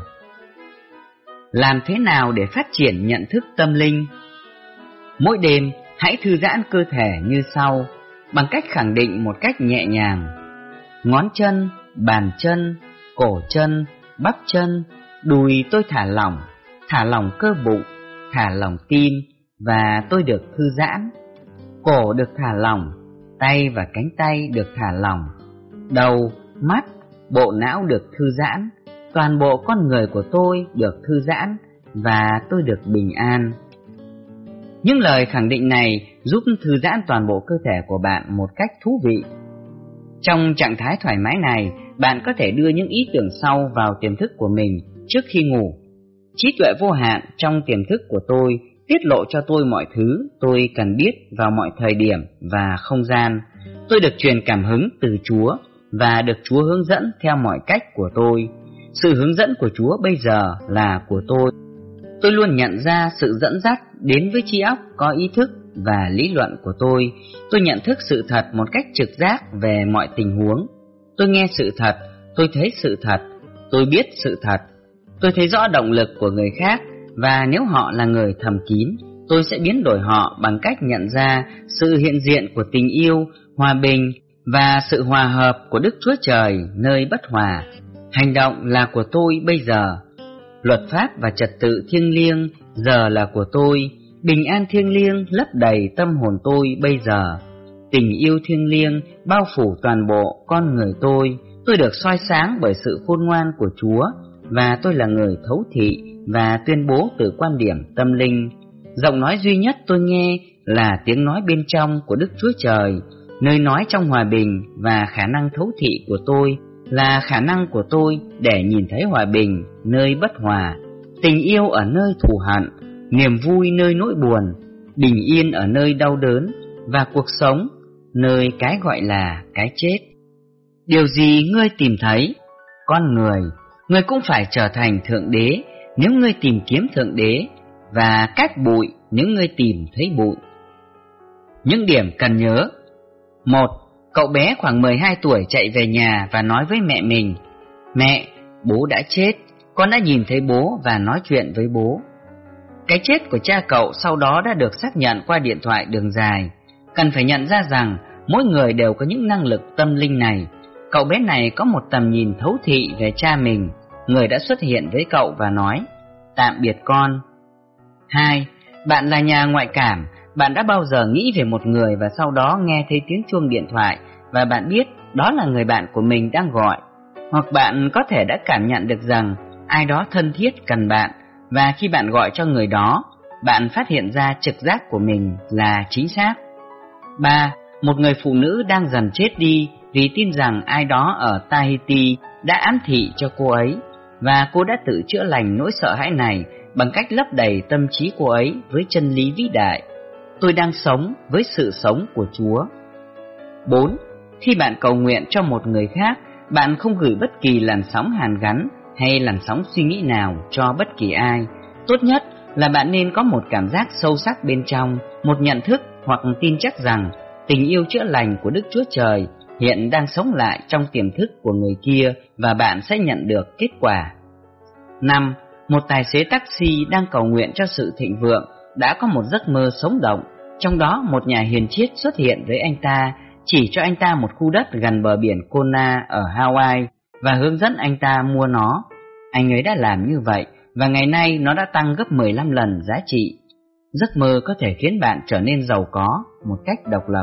Làm thế nào để phát triển nhận thức tâm linh? Mỗi đêm, hãy thư giãn cơ thể như sau, bằng cách khẳng định một cách nhẹ nhàng: ngón chân, bàn chân, cổ chân, bắp chân, đùi tôi thả lỏng cơ bụng, thả lỏng tim, và tôi được thư giãn. Cổ được thả lỏng, tay và cánh tay được thả lỏng, đầu, mắt, bộ não được thư giãn, toàn bộ con người của tôi được thư giãn, và tôi được bình an. Những lời khẳng định này giúp thư giãn toàn bộ cơ thể của bạn một cách thú vị. Trong trạng thái thoải mái này, bạn có thể đưa những ý tưởng sau vào tiềm thức của mình trước khi ngủ. Trí tuệ vô hạn trong tiềm thức của tôi tiết lộ cho tôi mọi thứ tôi cần biết vào mọi thời điểm và không gian. Tôi được truyền cảm hứng từ Chúa và được Chúa hướng dẫn theo mọi cách của tôi. Sự hướng dẫn của Chúa bây giờ là của tôi. Tôi luôn nhận ra sự dẫn dắt đến với trí óc có ý thức và lý luận của tôi. Tôi nhận thức sự thật một cách trực giác về mọi tình huống. Tôi nghe sự thật, tôi thấy sự thật, tôi biết sự thật. Tôi thấy rõ động lực của người khác, và nếu họ là người thầm kín, tôi sẽ biến đổi họ bằng cách nhận ra sự hiện diện của tình yêu, hòa bình và sự hòa hợp của Đức Chúa Trời nơi bất hòa. Hành động là của tôi bây giờ. Luật pháp và trật tự thiêng liêng giờ là của tôi. Bình an thiêng liêng lấp đầy tâm hồn tôi bây giờ. Tình yêu thiêng liêng bao phủ toàn bộ con người tôi. Tôi được soi sáng bởi sự khôn ngoan của Chúa, và tôi là người thấu thị và tuyên bố từ quan điểm tâm linh. Giọng nói duy nhất tôi nghe là tiếng nói bên trong của Đức Chúa Trời, nơi nói trong hòa bình, và khả năng thấu thị của tôi là khả năng của tôi để nhìn thấy hòa bình nơi bất hòa, tình yêu ở nơi thù hận, niềm vui nơi nỗi buồn, bình yên ở nơi đau đớn, và cuộc sống nơi cái gọi là cái chết. Điều gì ngươi tìm thấy? Con người, ngươi cũng phải trở thành thượng đế nếu ngươi tìm kiếm thượng đế, và cát bụi nếu ngươi tìm thấy bụi. Những điểm cần nhớ: 1. Cậu bé khoảng 12 tuổi chạy về nhà và nói với mẹ mình: Mẹ, bố đã chết, con đã nhìn thấy bố và nói chuyện với bố. Cái chết của cha cậu sau đó đã được xác nhận qua điện thoại đường dài. Cần phải nhận ra rằng mỗi người đều có những năng lực tâm linh này. Cậu bé này có một tầm nhìn thấu thị về cha mình, người đã xuất hiện với cậu và nói: Tạm biệt con. 2. Bạn là nhà ngoại cảm. Bạn đã bao giờ nghĩ về một người và sau đó nghe thấy tiếng chuông điện thoại và bạn biết đó là người bạn của mình đang gọi? Hoặc bạn có thể đã cảm nhận được rằng ai đó thân thiết cần bạn, và khi bạn gọi cho người đó, bạn phát hiện ra trực giác của mình là chính xác. 3. Một người phụ nữ đang dần chết đi vì tin rằng ai đó ở Tahiti đã ám thị cho cô ấy, và cô đã tự chữa lành nỗi sợ hãi này bằng cách lấp đầy tâm trí cô ấy với chân lý vĩ đại: tôi đang sống với sự sống của Chúa. 4. Khi bạn cầu nguyện cho một người khác, bạn không gửi bất kỳ làn sóng hàn gắn hay làn sóng suy nghĩ nào cho bất kỳ ai. Tốt nhất là bạn nên có một cảm giác sâu sắc bên trong, một nhận thức hoặc tin chắc rằng tình yêu chữa lành của Đức Chúa Trời hiện đang sống lại trong tiềm thức của người kia, và bạn sẽ nhận được kết quả. 5. Một tài xế taxi đang cầu nguyện cho sự thịnh vượng đã có một giấc mơ sống động. Trong đó một nhà hiền triết xuất hiện với anh ta, chỉ cho anh ta một khu đất gần bờ biển Kona ở Hawaii và hướng dẫn anh ta mua nó. Anh ấy đã làm như vậy, và ngày nay nó đã tăng gấp 15 lần giá trị. Giấc mơ có thể khiến bạn trở nên giàu có một cách độc lập.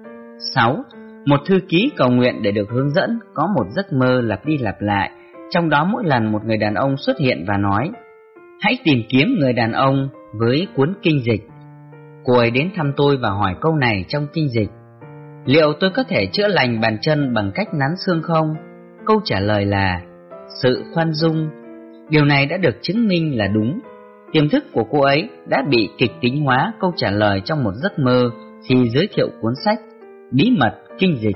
6. Một thư ký cầu nguyện để được hướng dẫn có một giấc mơ lặp đi lặp lại, trong đó mỗi lần một người đàn ông xuất hiện và nói: hãy tìm kiếm người đàn ông với cuốn kinh dịch. Cô ấy đến thăm tôi và hỏi câu này trong kinh dịch: liệu tôi có thể chữa lành bàn chân bằng cách nắn xương không? Câu trả lời là sự khoan dung. Điều này đã được chứng minh là đúng. Tiềm thức của cô ấy đã bị kịch tính hóa câu trả lời trong một giấc mơ khi giới thiệu cuốn sách Bí mật kinh dịch.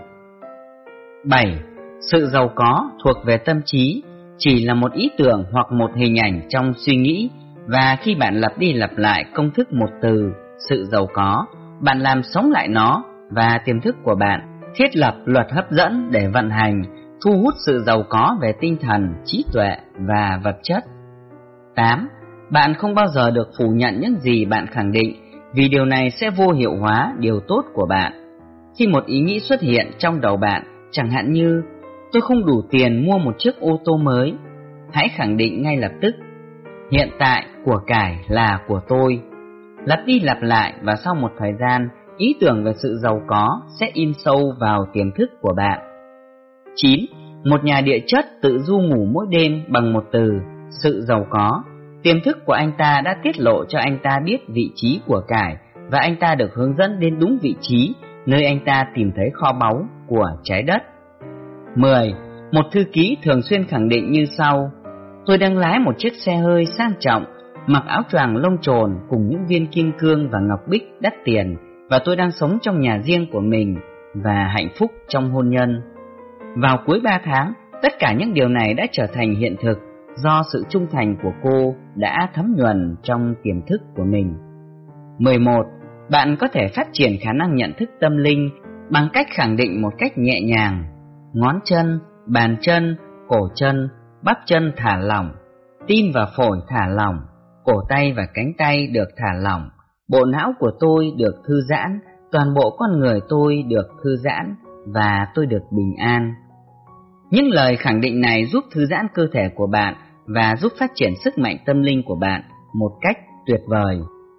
7. Sự giàu có thuộc về tâm trí, chỉ là một ý tưởng hoặc một hình ảnh trong suy nghĩ, và khi bạn lặp đi lặp lại công thức một từ sự giàu có, bạn làm sống lại nó, và tiềm thức của bạn thiết lập luật hấp dẫn để vận hành, thu hút sự giàu có về tinh thần, trí tuệ và vật chất. 8. Bạn không bao giờ được phủ nhận những gì bạn khẳng định, vì điều này sẽ vô hiệu hóa điều tốt của bạn. Khi một ý nghĩ xuất hiện trong đầu bạn, chẳng hạn như tôi không đủ tiền mua một chiếc ô tô mới, hãy khẳng định ngay lập tức: hiện tại của cải là của tôi. Lặp đi lặp lại, và sau một thời gian, ý tưởng về sự giàu có sẽ in sâu vào tiềm thức của bạn. 9. Một nhà địa chất tự du ngủ mỗi đêm bằng một từ sự giàu có. Tiềm thức của anh ta đã tiết lộ cho anh ta biết vị trí của cải, và anh ta được hướng dẫn đến đúng vị trí nơi anh ta tìm thấy kho báu của trái đất. 10. Một thư ký thường xuyên khẳng định như sau: tôi đang lái một chiếc xe hơi sang trọng, mặc áo choàng lông trồn cùng những viên kim cương và ngọc bích đắt tiền, và tôi đang sống trong nhà riêng của mình và hạnh phúc trong hôn nhân. Vào cuối 3 tháng, tất cả những điều này đã trở thành hiện thực do sự trung thành của cô đã thấm nhuần trong tiềm thức của mình. 11. Bạn có thể phát triển khả năng nhận thức tâm linh bằng cách khẳng định một cách nhẹ nhàng: ngón chân, bàn chân, cổ chân, bắp chân thả lỏng, tim và phổi thả lỏng, cổ tay và cánh tay được thả lỏng, bộ não của tôi được thư giãn, toàn bộ con người tôi được thư giãn, và tôi được bình an. Những lời khẳng định này giúp thư giãn cơ thể của bạn và giúp phát triển sức mạnh tâm linh của bạn một cách tuyệt vời.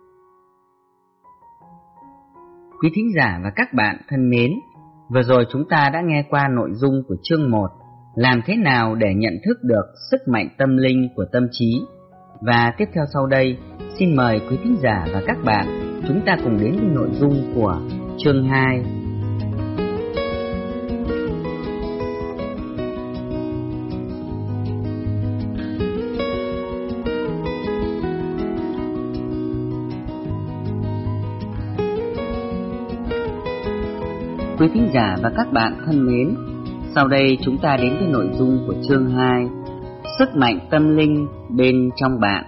Quý thính giả và các bạn thân mến, vừa rồi chúng ta đã nghe qua nội dung của chương 1, làm thế nào để nhận thức được sức mạnh tâm linh của tâm trí. Và tiếp theo sau đây, xin mời quý thính giả và các bạn chúng ta cùng đến với nội dung của chương 2. Quý thính giả và các bạn thân mến, sau đây chúng ta đến với nội dung của chương 2, sức mạnh tâm linh bên trong bạn.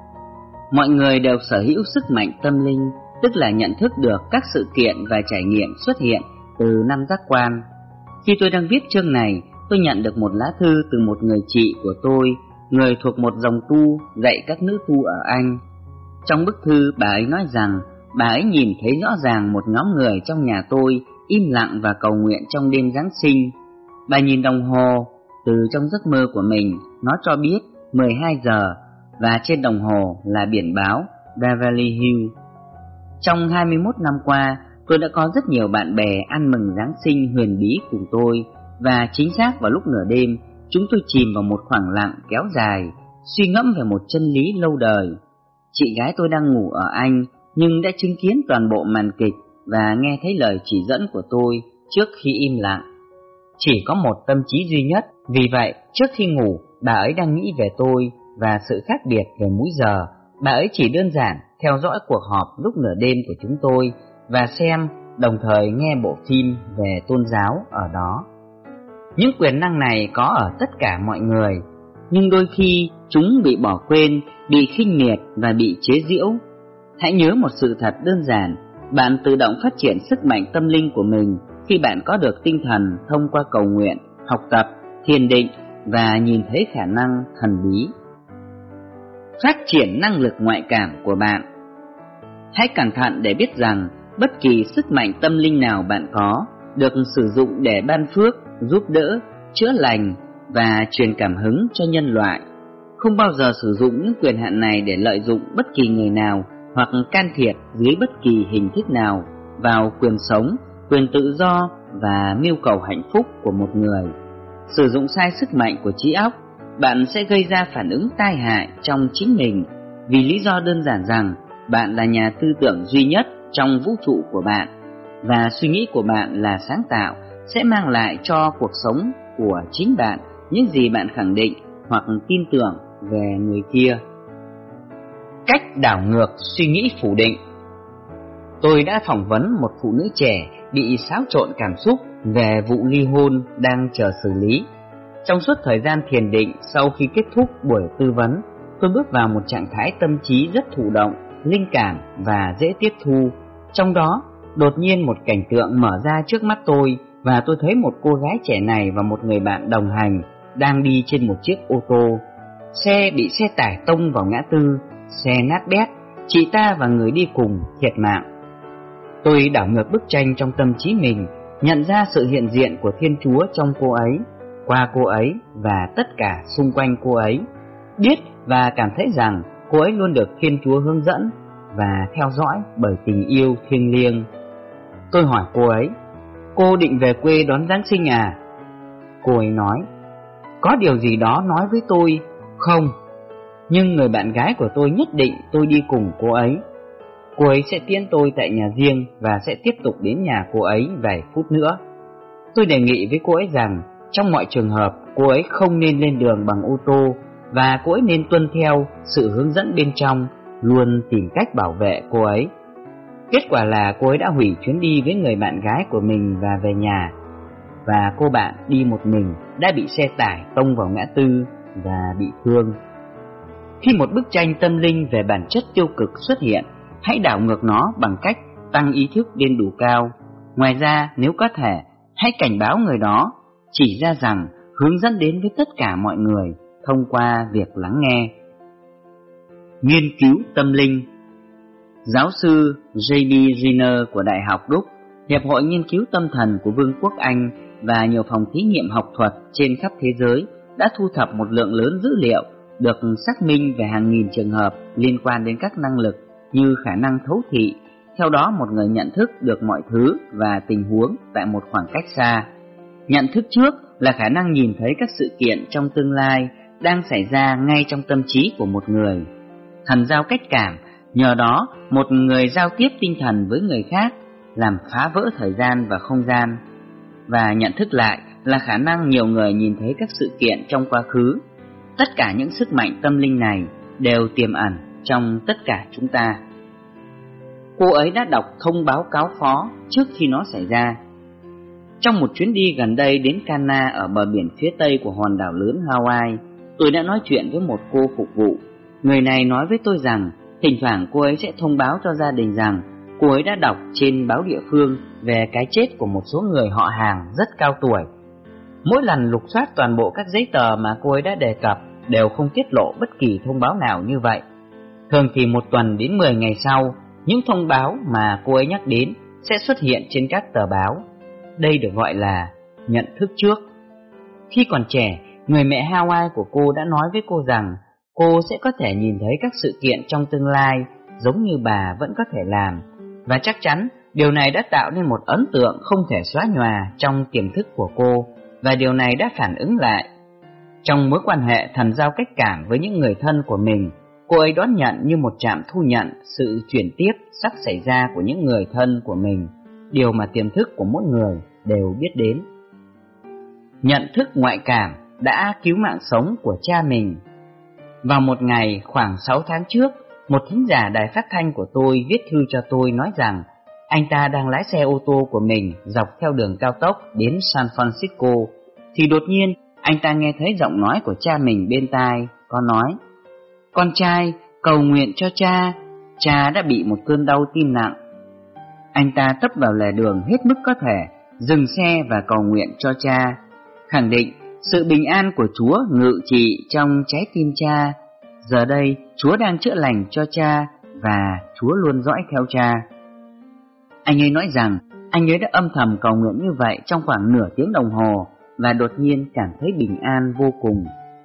Mọi người đều sở hữu sức mạnh tâm linh, tức là nhận thức được các sự kiện và trải nghiệm xuất hiện từ năm giác quan. Khi tôi đang viết chương này, tôi nhận được một lá thư từ một người chị của tôi, người thuộc một dòng tu dạy các nữ tu ở Anh. Trong bức thư, bà ấy nói rằng bà ấy nhìn thấy rõ ràng một nhóm người trong nhà tôi im lặng và cầu nguyện trong đêm Giáng sinh. Bà nhìn đồng hồ từ trong giấc mơ của mình, nó cho biết 12 giờ và trên đồng hồ là biển báo Beverly Hills. Trong 21 năm qua, tôi đã có rất nhiều bạn bè ăn mừng Giáng sinh huyền bí cùng tôi, và chính xác vào lúc nửa đêm, chúng tôi chìm vào một khoảng lặng kéo dài, suy ngẫm về một chân lý lâu đời. Chị gái tôi đang ngủ ở Anh, nhưng đã chứng kiến toàn bộ màn kịch và nghe thấy lời chỉ dẫn của tôi trước khi im lặng. Chỉ có một tâm trí duy nhất, vì vậy trước khi ngủ, bà ấy đang nghĩ về tôi và sự khác biệt về múi giờ. Bà ấy chỉ đơn giản theo dõi cuộc họp lúc nửa đêm của chúng tôi và xem, đồng thời nghe bộ phim về tôn giáo ở đó. Những quyền năng này có ở tất cả mọi người, nhưng đôi khi chúng bị bỏ quên, bị khinh miệt và bị chế giễu. Hãy nhớ một sự thật đơn giản, bạn tự động phát triển sức mạnh tâm linh của mình khi bạn có được tinh thần thông qua cầu nguyện, học tập, thiền định và nhìn thấy khả năng thần bí. Phát triển năng lực ngoại cảm của bạn. Hãy cẩn thận để biết rằng bất kỳ sức mạnh tâm linh nào bạn có được sử dụng để ban phước, giúp đỡ, chữa lành và truyền cảm hứng cho nhân loại. Không bao giờ sử dụng những quyền hạn này để lợi dụng bất kỳ người nào hoặc can thiệp dưới bất kỳ hình thức nào vào quyền sống, quyền tự do và mưu cầu hạnh phúc của một người. Sử dụng sai sức mạnh của trí óc, bạn sẽ gây ra phản ứng tai hại trong chính mình, vì lý do đơn giản rằng bạn là nhà tư tưởng duy nhất trong vũ trụ của bạn, và suy nghĩ của bạn là sáng tạo, sẽ mang lại cho cuộc sống của chính bạn những gì bạn khẳng định hoặc tin tưởng về người kia. Cách đảo ngược suy nghĩ phủ định. Tôi đã phỏng vấn một phụ nữ trẻ bị xáo trộn cảm xúc về vụ ly hôn đang chờ xử lý. Trong suốt thời gian thiền định sau khi kết thúc buổi tư vấn, tôi bước vào một trạng thái tâm trí rất thụ động, linh cảm và dễ tiếp thu. Trong đó, đột nhiên một cảnh tượng mở ra trước mắt tôi, và tôi thấy một cô gái trẻ này và một người bạn đồng hành đang đi trên một chiếc ô tô. Xe bị xe tải tông vào ngã tư, xe nát bét, chị ta và người đi cùng thiệt mạng. Tôi đảo ngược bức tranh trong tâm trí mình, nhận ra sự hiện diện của Thiên Chúa trong cô ấy, qua cô ấy và tất cả xung quanh cô ấy. Biết và cảm thấy rằng cô ấy luôn được Thiên Chúa hướng dẫn và theo dõi bởi tình yêu thiêng liêng. Tôi hỏi cô ấy, cô định về quê đón Giáng sinh à? Cô ấy nói, có điều gì đó nói với tôi không, nhưng người bạn gái của tôi nhất định tôi đi cùng cô ấy. Cô ấy sẽ tiễn tôi tại nhà riêng và sẽ tiếp tục đến nhà cô ấy vài phút nữa. Tôi đề nghị với cô ấy rằng trong mọi trường hợp cô ấy không nên lên đường bằng ô tô, và cô ấy nên tuân theo sự hướng dẫn bên trong, luôn tìm cách bảo vệ cô ấy. Kết quả là cô ấy đã hủy chuyến đi với người bạn gái của mình và về nhà, và cô bạn đi một mình đã bị xe tải tông vào ngã tư và bị thương. Khi một bức tranh tâm linh về bản chất tiêu cực xuất hiện, hãy đảo ngược nó bằng cách tăng ý thức lên đủ cao. Ngoài ra, nếu có thể, hãy cảnh báo người đó, chỉ ra rằng hướng dẫn đến với tất cả mọi người thông qua việc lắng nghe. Nghiên cứu tâm linh. Giáo sư J.D. Riner của Đại học Đức, Hiệp hội Nghiên cứu Tâm thần của Vương quốc Anh và nhiều phòng thí nghiệm học thuật trên khắp thế giới đã thu thập một lượng lớn dữ liệu được xác minh về hàng nghìn trường hợp liên quan đến các năng lực như khả năng thấu thị. Theo đó, một người nhận thức được mọi thứ và tình huống tại một khoảng cách xa. Nhận thức trước là khả năng nhìn thấy các sự kiện trong tương lai đang xảy ra ngay trong tâm trí của một người. Thần giao cách cảm, nhờ đó một người giao tiếp tinh thần với người khác, làm phá vỡ thời gian và không gian. Và nhận thức lại là khả năng nhiều người nhìn thấy các sự kiện trong quá khứ. Tất cả những sức mạnh tâm linh này đều tiềm ẩn trong tất cả chúng ta. Cô ấy đã đọc thông báo cáo phó trước khi nó xảy ra. Trong một chuyến đi gần đây đến Cana ở bờ biển phía tây của hòn đảo lớn Hawaii, tôi đã nói chuyện với một cô phục vụ. Người này nói với tôi rằng thỉnh thoảng cô ấy sẽ thông báo cho gia đình rằng cô ấy đã đọc trên báo địa phương về cái chết của một số người họ hàng rất cao tuổi. Mỗi lần lục soát toàn bộ các giấy tờ mà cô ấy đã đề cập đều không tiết lộ bất kỳ thông báo nào như vậy. Thường thì 1 tuần đến 10 ngày sau, những thông báo mà cô ấy nhắc đến sẽ xuất hiện trên các tờ báo. Đây được gọi là nhận thức trước. Khi còn trẻ, người mẹ Hawaii của cô đã nói với cô rằng cô sẽ có thể nhìn thấy các sự kiện trong tương lai giống như bà vẫn có thể làm, và chắc chắn điều này đã tạo nên một ấn tượng không thể xóa nhòa trong tiềm thức của cô, và điều này đã phản ứng lại. Trong mối quan hệ thần giao cách cảm với những người thân của mình, cô ấy đón nhận như một trạm thu nhận sự chuyển tiếp sắp xảy ra của những người thân của mình, điều mà tiềm thức của mỗi người đều biết đến. Nhận thức ngoại cảm đã cứu mạng sống của cha mình. Vào một ngày khoảng 6 tháng trước, một thính giả đài phát thanh của tôi viết thư cho tôi nói rằng anh ta đang lái xe ô tô của mình dọc theo đường cao tốc đến San Francisco, thì đột nhiên anh ta nghe thấy giọng nói của cha mình bên tai, có nói: "Con trai, cầu nguyện cho cha, cha đã bị một cơn đau tim nặng." Anh ta tấp vào lề đường hết mức có thể, dừng xe và cầu nguyện cho cha, khẳng định sự bình an của Chúa ngự trị trong trái tim cha. Giờ đây Chúa đang chữa lành cho cha và Chúa luôn dõi theo cha. Anh ấy nói rằng anh ấy đã âm thầm cầu nguyện như vậy trong khoảng nửa tiếng đồng hồ và đột nhiên cảm thấy bình an vô cùng.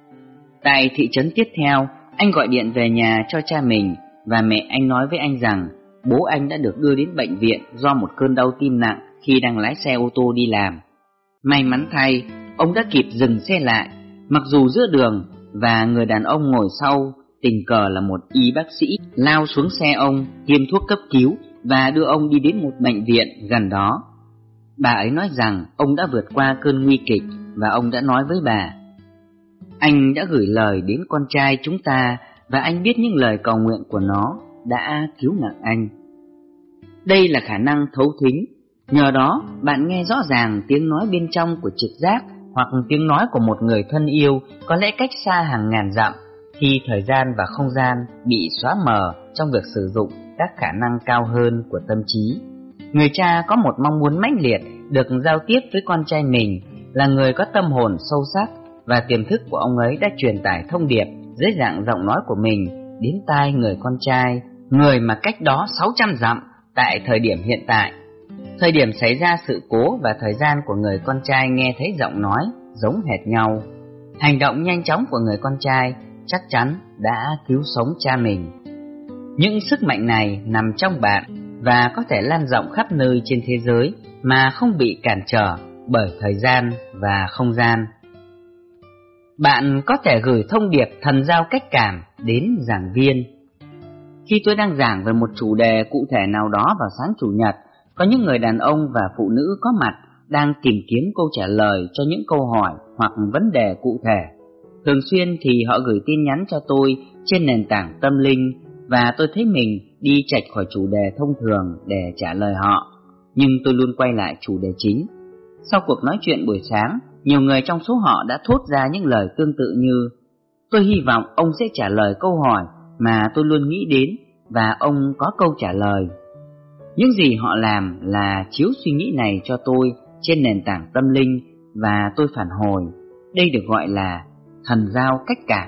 Tại thị trấn tiếp theo, anh gọi điện về nhà cho cha mình và mẹ anh nói với anh rằng bố anh đã được đưa đến bệnh viện do một cơn đau tim nặng khi đang lái xe ô tô đi làm. May mắn thay, ông đã kịp dừng xe lại, mặc dù giữa đường, và người đàn ông ngồi sau tình cờ là một y bác sĩ lao xuống xe ông, tiêm thuốc cấp cứu và đưa ông đi đến một bệnh viện gần đó. Bà ấy nói rằng ông đã vượt qua cơn nguy kịch và ông đã nói với bà: "Anh đã gửi lời đến con trai chúng ta và anh biết những lời cầu nguyện của nó đã cứu mạng anh." Đây là khả năng thấu thính. Nhờ đó, bạn nghe rõ ràng tiếng nói bên trong của trực giác hoặc tiếng nói của một người thân yêu có lẽ cách xa hàng ngàn dặm, khi thời gian và không gian bị xóa mờ trong việc sử dụng các khả năng cao hơn của tâm trí. Người cha có một mong muốn mãnh liệt được giao tiếp với con trai mình, là người có tâm hồn sâu sắc, và tiềm thức của ông ấy đã truyền tải thông điệp dưới dạng giọng nói của mình đến tai người con trai, người mà cách đó 600 dặm tại thời điểm hiện tại. Thời điểm xảy ra sự cố và thời gian của người con trai nghe thấy giọng nói giống hệt nhau. Hành động nhanh chóng của người con trai chắc chắn đã cứu sống cha mình. Những sức mạnh này nằm trong bạn và có thể lan rộng khắp nơi trên thế giới mà không bị cản trở bởi thời gian và không gian. Bạn có thể gửi thông điệp thần giao cách cảm đến giảng viên. Khi tôi đang giảng về một chủ đề cụ thể nào đó vào sáng Chủ nhật, có những người đàn ông và phụ nữ có mặt đang tìm kiếm câu trả lời cho những câu hỏi hoặc vấn đề cụ thể. Thường xuyên thì họ gửi tin nhắn cho tôi trên nền tảng tâm linh, và tôi thấy mình đi chệch khỏi chủ đề thông thường để trả lời họ, nhưng tôi luôn quay lại chủ đề chính. Sau cuộc nói chuyện buổi sáng, nhiều người trong số họ đã thốt ra những lời tương tự như: "Tôi hy vọng ông sẽ trả lời câu hỏi mà tôi luôn nghĩ đến, và ông có câu trả lời." Những gì họ làm là chiếu suy nghĩ này cho tôi trên nền tảng tâm linh, và tôi phản hồi. Đây được gọi là thần giao cách cảm.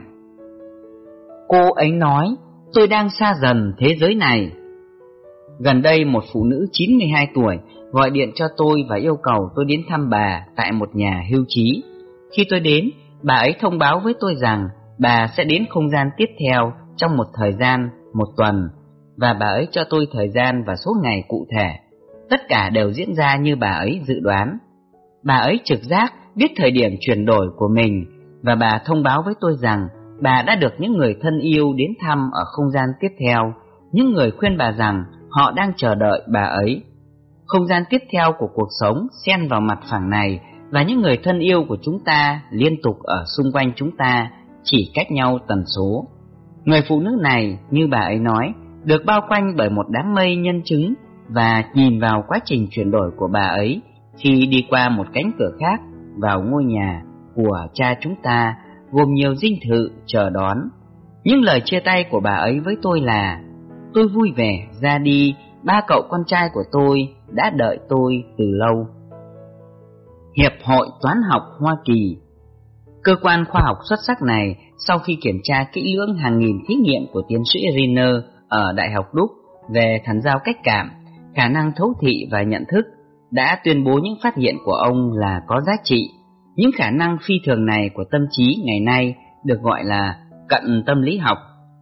Cô ấy nói: "Tôi đang xa dần thế giới này." Gần đây, một phụ nữ 92 tuổi gọi điện cho tôi và yêu cầu tôi đến thăm bà tại một nhà hưu trí. Khi tôi đến, bà ấy thông báo với tôi rằng bà sẽ đến không gian tiếp theo trong một thời gian 1 tuần, và bà ấy cho tôi thời gian và số ngày cụ thể. Tất cả đều diễn ra như bà ấy dự đoán. Bà ấy trực giác biết thời điểm chuyển đổi của mình, và bà thông báo với tôi rằng bà đã được những người thân yêu đến thăm ở không gian tiếp theo, những người khuyên bà rằng họ đang chờ đợi bà ấy. Không gian tiếp theo của cuộc sống xen vào mặt phẳng này, và những người thân yêu của chúng ta liên tục ở xung quanh chúng ta, chỉ cách nhau tần số. Người phụ nữ này, như bà ấy nói, được bao quanh bởi một đám mây nhân chứng, và nhìn vào quá trình chuyển đổi của bà ấy, khi đi qua một cánh cửa khác vào ngôi nhà của cha chúng ta, gồm nhiều dinh thự chờ đón. Những lời chia tay của bà ấy với tôi là: tôi vui vẻ ra đi, ba cậu con trai của tôi đã đợi tôi từ lâu. Hiệp hội Toán học Hoa Kỳ. Cơ quan khoa học xuất sắc này, sau khi kiểm tra kỹ lưỡng hàng nghìn thí nghiệm của tiến sĩ Riner ở Đại học Đức về thần giao cách cảm, khả năng thấu thị và nhận thức, đã tuyên bố những phát hiện của ông là có giá trị. Những khả năng phi thường này của tâm trí ngày nay được gọi là cận tâm lý học.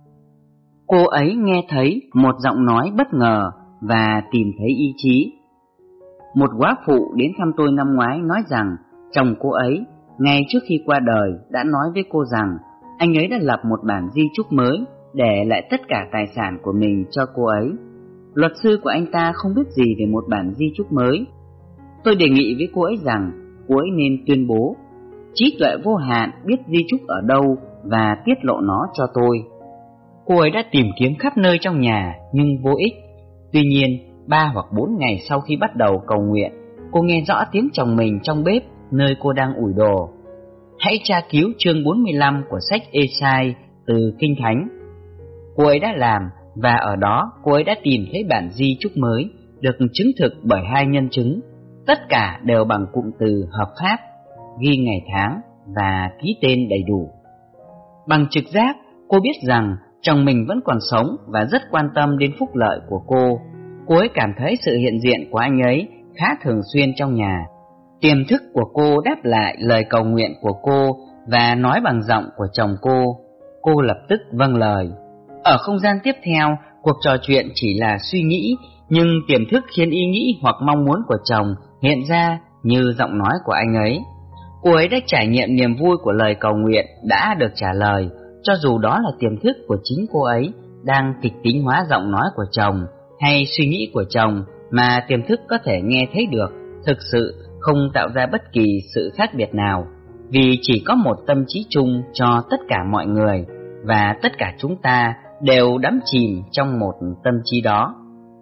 Cô ấy nghe thấy một giọng nói bất ngờ và tìm thấy ý chí. Một góa phụ đến thăm tôi năm ngoái nói rằng chồng cô ấy, ngay trước khi qua đời, đã nói với cô rằng anh ấy đã lập một bản di chúc mới, để lại tất cả tài sản của mình cho cô ấy. Luật sư của anh ta không biết gì về một bản di chúc mới. Tôi đề nghị với cô ấy rằng cô ấy nên tuyên bố: trí tuệ vô hạn biết di chúc ở đâu và tiết lộ nó cho tôi. Cô ấy đã tìm kiếm khắp nơi trong nhà nhưng vô ích. Tuy nhiên, 3 hoặc 4 ngày sau khi bắt đầu cầu nguyện, cô nghe rõ tiếng chồng mình trong bếp nơi cô đang ủi đồ. Hãy tra cứu chương 45 của sách Ê-sai từ Kinh Thánh. Cô ấy đã làm, và ở đó cô ấy đã tìm thấy bản di chúc mới, được chứng thực bởi 2 nhân chứng. Tất cả đều bằng cụm từ hợp pháp, ghi ngày tháng và ký tên đầy đủ. Bằng trực giác, cô biết rằng chồng mình vẫn còn sống và rất quan tâm đến phúc lợi của cô. Cô ấy cảm thấy sự hiện diện của anh ấy khá thường xuyên trong nhà. Tiềm thức của cô đáp lại lời cầu nguyện của cô và nói bằng giọng của chồng cô. Cô lập tức vâng lời. Ở không gian tiếp theo, cuộc trò chuyện chỉ là suy nghĩ, nhưng tiềm thức khiến ý nghĩ hoặc mong muốn của chồng hiện ra như giọng nói của anh ấy. Cô ấy đã trải nghiệm niềm vui của lời cầu nguyện đã được trả lời, cho dù đó là tiềm thức của chính cô ấy đang kịch tính hóa giọng nói của chồng hay suy nghĩ của chồng mà tiềm thức có thể nghe thấy được, thực sự không tạo ra bất kỳ sự khác biệt nào, vì chỉ có một tâm trí chung cho tất cả mọi người, và tất cả chúng ta đều đắm chìm trong một tâm trí đó.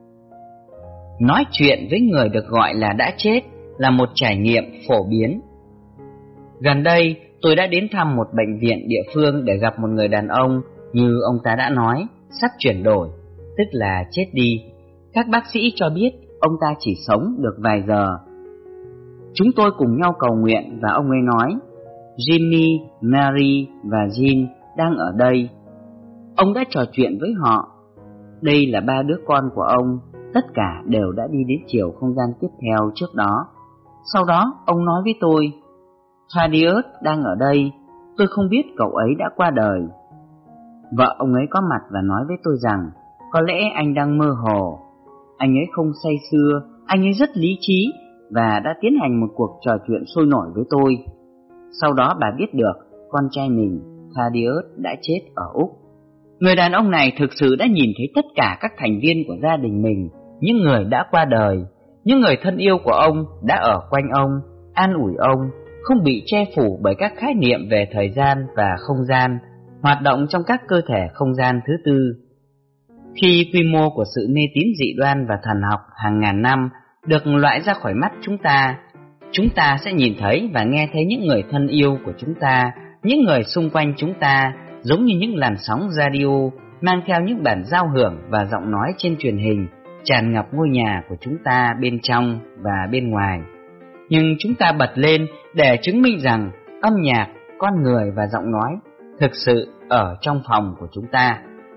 Nói chuyện với người được gọi là đã chết là một trải nghiệm phổ biến. Gần đây, tôi đã đến thăm một bệnh viện địa phương để gặp một người đàn ông, như ông ta đã nói, sắp chuyển đổi, tức là chết đi. Các bác sĩ cho biết ông ta chỉ sống được vài giờ. Chúng tôi cùng nhau cầu nguyện và ông ấy nói: Jimmy, Mary và Jean đang ở đây. Ông đã trò chuyện với họ. Đây là 3 đứa con của ông, tất cả đều đã đi đến chiều không gian tiếp theo trước đó. Sau đó ông nói với tôi: Thaddeus đang ở đây, tôi không biết cậu ấy đã qua đời. Vợ ông ấy có mặt và nói với tôi rằng có lẽ anh đang mơ hồ. Anh ấy không say sưa, anh ấy rất lý trí và đã tiến hành một cuộc trò chuyện sôi nổi với tôi. Sau đó bà biết được con trai mình, Thaddeus, đã chết ở Úc. Người đàn ông này thực sự đã nhìn thấy tất cả các thành viên của gia đình mình, những người đã qua đời, những người thân yêu của ông đã ở quanh ông, an ủi ông, không bị che phủ bởi các khái niệm về thời gian và không gian, hoạt động trong các cơ thể không gian thứ tư. Khi quy mô của sự mê tín dị đoan và thần học hàng ngàn năm được loại ra khỏi mắt chúng ta sẽ nhìn thấy và nghe thấy những người thân yêu của chúng ta, những người xung quanh chúng ta, giống như những làn sóng radio mang theo những bản giao hưởng và giọng nói trên truyền hình, tràn ngập ngôi nhà của chúng ta bên trong và bên ngoài. Nhưng chúng ta bật lên để chứng minh rằng âm nhạc, con người và giọng nói thực sự ở trong phòng của chúng ta.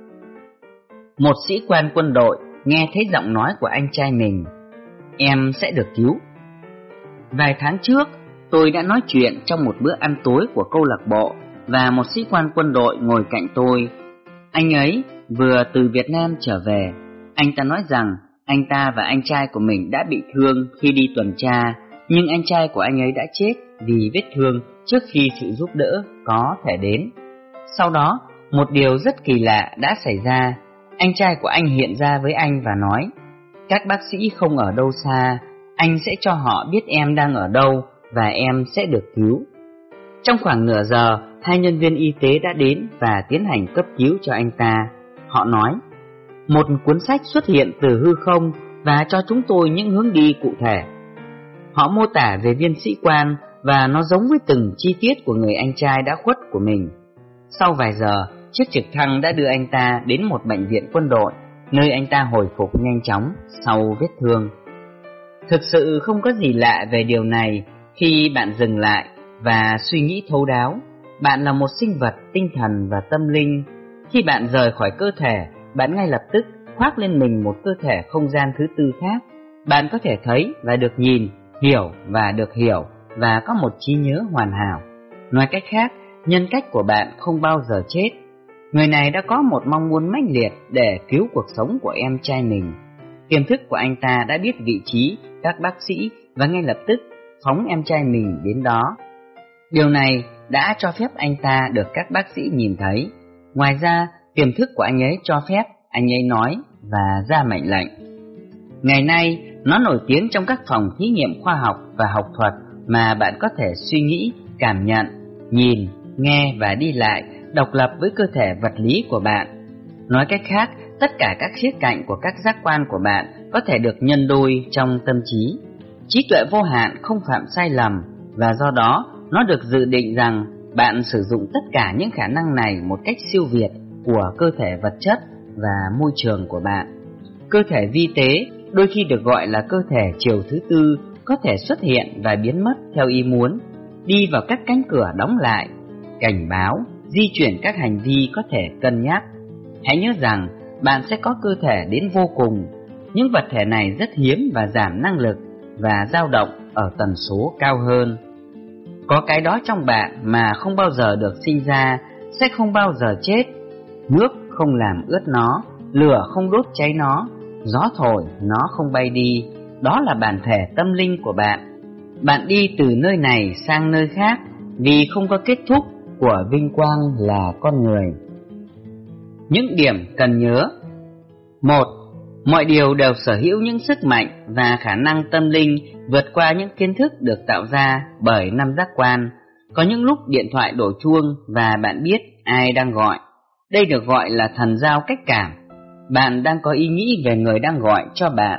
Một sĩ quan quân đội nghe thấy giọng nói của anh trai mình: Em sẽ được cứu. Vài tháng trước, tôi đã nói chuyện trong một bữa ăn tối của câu lạc bộ, và một sĩ quan quân đội ngồi cạnh tôi. Anh ấy vừa từ Việt Nam trở về. Anh ta nói rằng anh ta và anh trai của mình đã bị thương khi đi tuần tra, nhưng anh trai của anh ấy đã chết vì vết thương trước khi sự giúp đỡ có thể đến. Sau đó, một điều rất kỳ lạ đã xảy ra. Anh trai của anh hiện ra với anh và nói: Các bác sĩ không ở đâu xa, anh sẽ cho họ biết em đang ở đâu và em sẽ được cứu. Trong khoảng nửa giờ, 2 nhân viên y tế đã đến và tiến hành cấp cứu cho anh ta. Họ nói: Một cuốn sách xuất hiện từ hư không và cho chúng tôi những hướng đi cụ thể. Họ mô tả về viên sĩ quan và nó giống với từng chi tiết của người anh trai đã khuất của mình. Sau vài giờ, chiếc trực thăng đã đưa anh ta đến một bệnh viện quân đội, nơi anh ta hồi phục nhanh chóng sau vết thương. Thực sự không có gì lạ về điều này khi bạn dừng lại và suy nghĩ thấu đáo. Bạn là một sinh vật tinh thần và tâm linh. Khi bạn rời khỏi cơ thể, bạn ngay lập tức khoác lên mình một cơ thể không gian thứ tư khác. Bạn có thể thấy và được nhìn, hiểu và được hiểu, và có một trí nhớ hoàn hảo. Nói cách khác, nhân cách của bạn không bao giờ chết. Người này đã có một mong muốn mãnh liệt để cứu cuộc sống của em trai mình. Tiềm thức của anh ta đã biết vị trí các bác sĩ và ngay lập tức phóng em trai mình đến đó. Điều này đã cho phép anh ta được các bác sĩ nhìn thấy. Ngoài ra, tiềm thức của anh ấy cho phép anh ấy nói và ra mệnh lệnh. Ngày nay, nó nổi tiếng trong các phòng thí nghiệm khoa học và học thuật mà bạn có thể suy nghĩ, cảm nhận, nhìn, nghe và đi lại độc lập với cơ thể vật lý của bạn. Nói cách khác, tất cả các khía cạnh của các giác quan của bạn có thể được nhân đôi trong tâm trí. Trí tuệ vô hạn không phạm sai lầm, và do đó nó được dự định rằng bạn sử dụng tất cả những khả năng này một cách siêu việt của cơ thể vật chất và môi trường của bạn. Cơ thể vi tế, đôi khi được gọi là cơ thể chiều thứ tư, có thể xuất hiện và biến mất theo ý muốn, đi vào các cánh cửa đóng lại, cảnh báo, di chuyển các hành vi có thể cân nhắc. Hãy nhớ rằng bạn sẽ có cơ thể đến vô cùng. Những vật thể này rất hiếm và giảm năng lực và dao động ở tần số cao hơn. Có cái đó trong bạn mà không bao giờ được sinh ra, sẽ không bao giờ chết. Nước không làm ướt nó, lửa không đốt cháy nó, gió thổi nó không bay đi. Đó là bản thể tâm linh của bạn. Bạn đi từ nơi này sang nơi khác vì không có kết thúc của vinh quang là con người. Những điểm cần nhớ: 1. Mọi điều đều sở hữu những sức mạnh và khả năng tâm linh vượt qua những kiến thức được tạo ra bởi năm giác quan. Có những lúc điện thoại đổ chuông và bạn biết ai đang gọi. Đây được gọi là thần giao cách cảm. Bạn đang có ý nghĩ về người đang gọi cho bạn.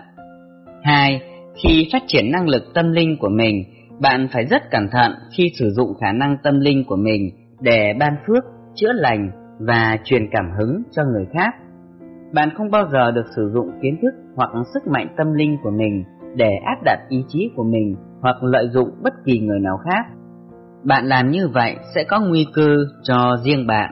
2. Khi phát triển năng lực tâm linh của mình, bạn phải rất cẩn thận khi sử dụng khả năng tâm linh của mình để ban phước, chữa lành và truyền cảm hứng cho người khác. Bạn không bao giờ được sử dụng kiến thức hoặc sức mạnh tâm linh của mình để áp đặt ý chí của mình hoặc lợi dụng bất kỳ người nào khác. Bạn làm như vậy sẽ có nguy cơ cho riêng bạn.